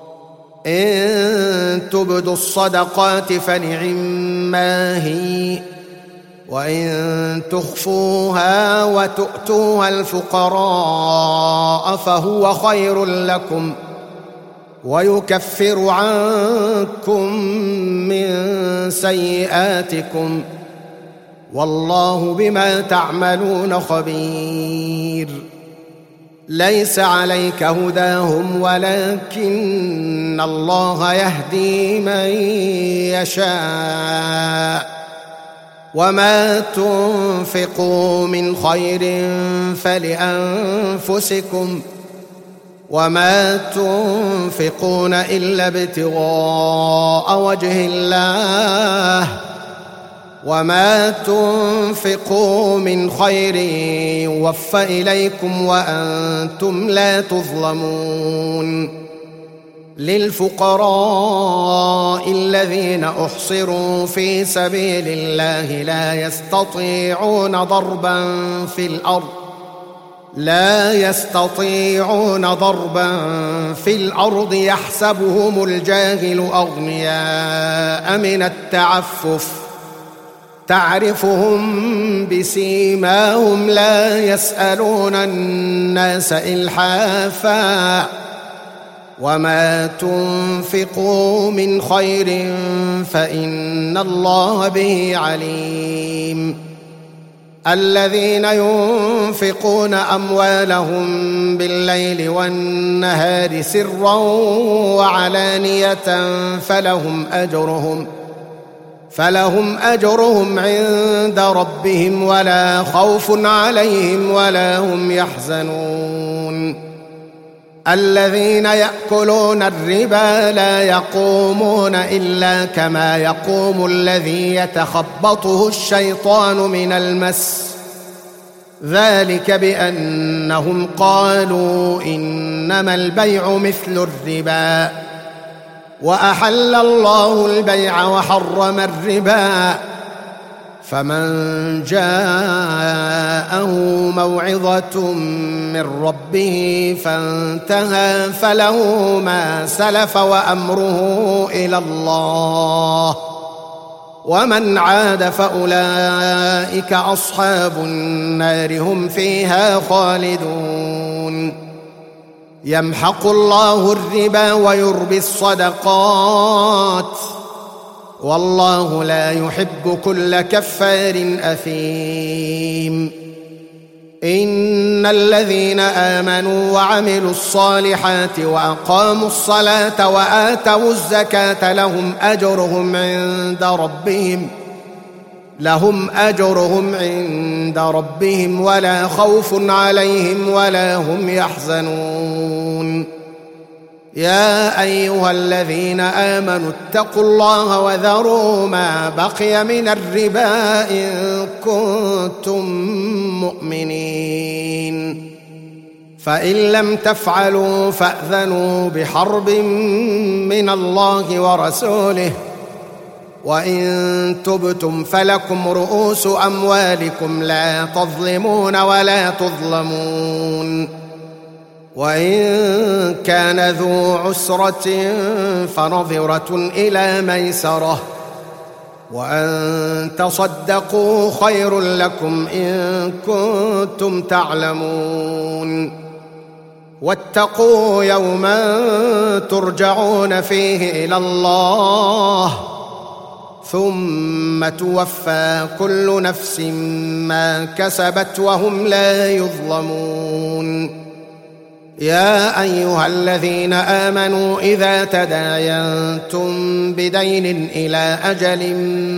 إن تبدوا الصدقات فنعما هي وإن تخفوها وتؤتوها الفقراء فهو خير لكم ويكفر عنكم من سيئاتكم والله بما تعملون خبير ليس عليك هداهم ولكن الله يهدي من يشاء وما تنفقوا من خير فلأنفسكم وما تنفقون إلا ابتغاء وجه الله وما تنفقوا من خير يوفى إليكم وأنتم لا تظلمون للفقراء الذين أحصروا في سبيل الله لا يستطيعون ضربا في الأرض يحسبهم الجاهل أغنياء من التعفف تعرفهم بسيماهم لا يسألون الناس إلحافا وما تنفقوا من خير فإن الله به عليم الذين ينفقون أموالهم بالليل والنهار سرا وعلانية فلهم أجرهم عند ربهم ولا خوف عليهم ولا هم يحزنون الذين يأكلون الربا لا يقومون إلا كما يقوم الذي يتخبطه الشيطان من المس ذلك بأنهم قالوا إنما البيع مثل الربا وأحل الله البيع وحرم الربا فمن جاءه موعظة من ربه فانتهى فله ما سلف وأمره إلى الله ومن عاد فأولئك أصحاب النار هم فيها خالدون يمحق الله الربا ويربي الصدقات والله لا يحب كل كفار أثيم إن الذين آمنوا وعملوا الصالحات وأقاموا الصلاة وآتوا الزكاة لهم أجرهم عند ربهم ولا خوف عليهم ولا هم يحزنون يا أيها الذين آمنوا اتقوا الله وذروا ما بقي من الربا إن كنتم مؤمنين فإن لم تفعلوا فأذنوا بحرب من الله ورسوله وإن تبتم فلكم رؤوس أموالكم لا تظلمون ولا تظلمون وإن كان ذو عسرة فنظرة إلى ميسرة وأن تصدقوا خير لكم إن كنتم تعلمون واتقوا يوما ترجعون فيه إلى الله ثم توفى كل نفس ما كسبت وهم لا يظلمون يا أيها الذين آمنوا إذا تداينتم بدين إلى أجل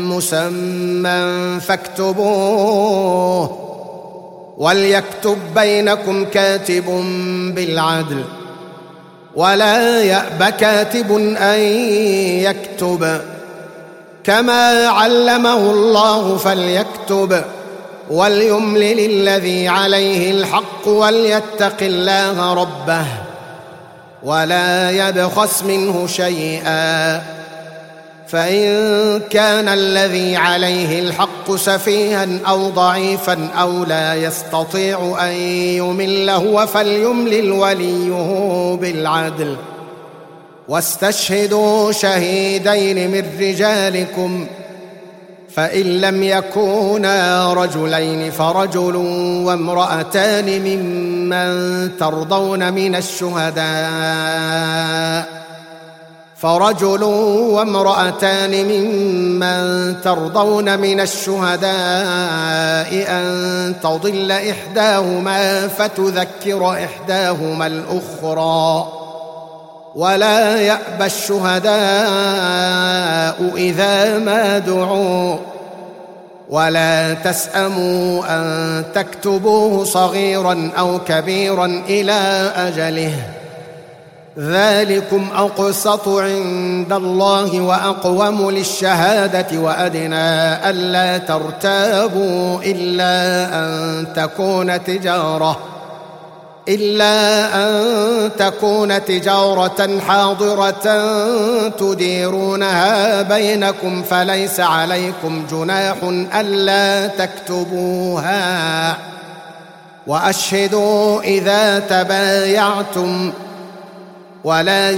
مسمى فاكتبوه وليكتب بينكم كاتب بالعدل ولا يأب كاتب أن يكتب كما علمه الله فليكتب وليملل الذي عليه الحق وليتق الله ربه ولا يبخس منه شيئا فإن كان الذي عليه الحق سفيها أو ضعيفا أو لا يستطيع أن يمل هو فليملل وليه بالعدل واستشهدوا شهيدين من رجالكم فإن لم يكونا رجلين فرجل وامرأتان ممن ترضون من الشهداء أن تضل إحداهما فتذكر إحداهما الأخرى ولا يأبى الشهداء إذا ما دعوا ولا تسأموا أن تكتبوه صغيرا أو كبيرا إلى أجله ذلكم أقسط عند الله وأقوم للشهادة وأدنى ألا ترتابوا إلا أن تكون تجارة حاضرة تديرونها بينكم فليس عليكم جناح ألا تكتبوها وأشهدوا إذا تبايعتم ولا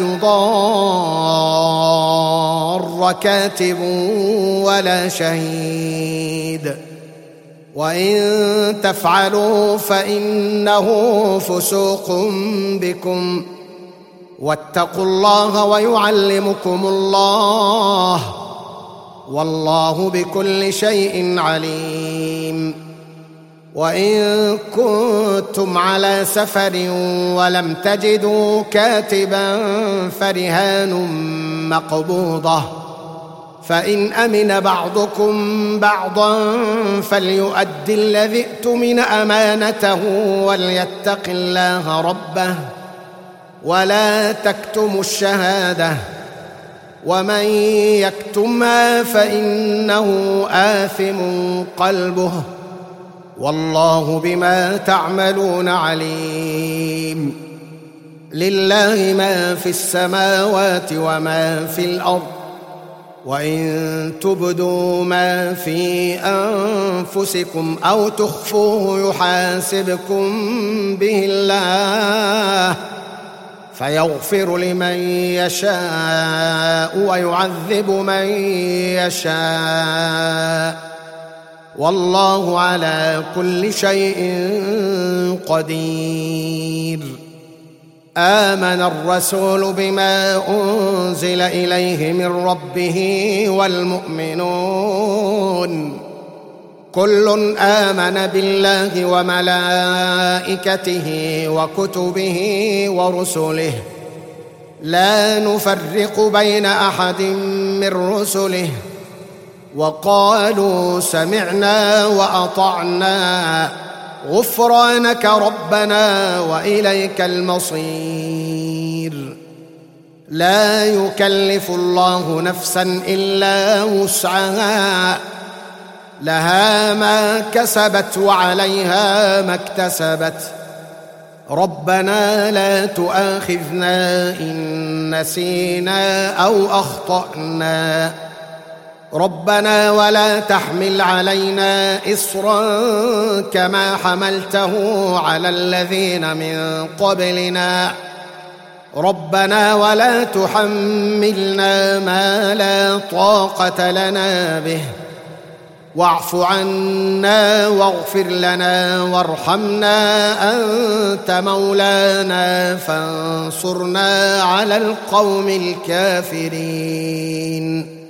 يضار كاتب ولا شهيد وإن تفعلوا فإنه فسوق بكم واتقوا الله ويعلمكم الله والله بكل شيء عليم وإن كنتم على سفر ولم تجدوا كاتبا فرهان مقبوضة فإن أمن بعضكم بعضا فليؤد الذي اؤتمن أمانته وليتق الله ربه ولا تكتموا الشهادة ومن يكتمها فإنه آثم قلبه والله بما تعملون عليم. لله ما في السماوات وما في الأرض وإن تبدوا ما في أنفسكم أو تخفوه يحاسبكم به الله فيغفر لمن يشاء ويعذب من يشاء والله على كل شيء قدير. آمن الرسول بما أنزل إليه من ربه والمؤمنون كل آمن بالله وملائكته وكتبه ورسله لا نفرق بين أحد من رسله وقالوا سمعنا وأطعنا غفرانك ربنا وإليك المصير. لا يكلف الله نفسا إلا وسعها لها ما كسبت وعليها ما اكتسبت ربنا لا تؤاخذنا إن نسينا أو أخطأنا ربنا ولا تحمل علينا إصرا كما حملته على الذين من قبلنا ربنا ولا تحملنا ما لا طاقة لنا به واعف عنا واغفر لنا وارحمنا أنت مولانا فانصرنا على القوم الكافرين.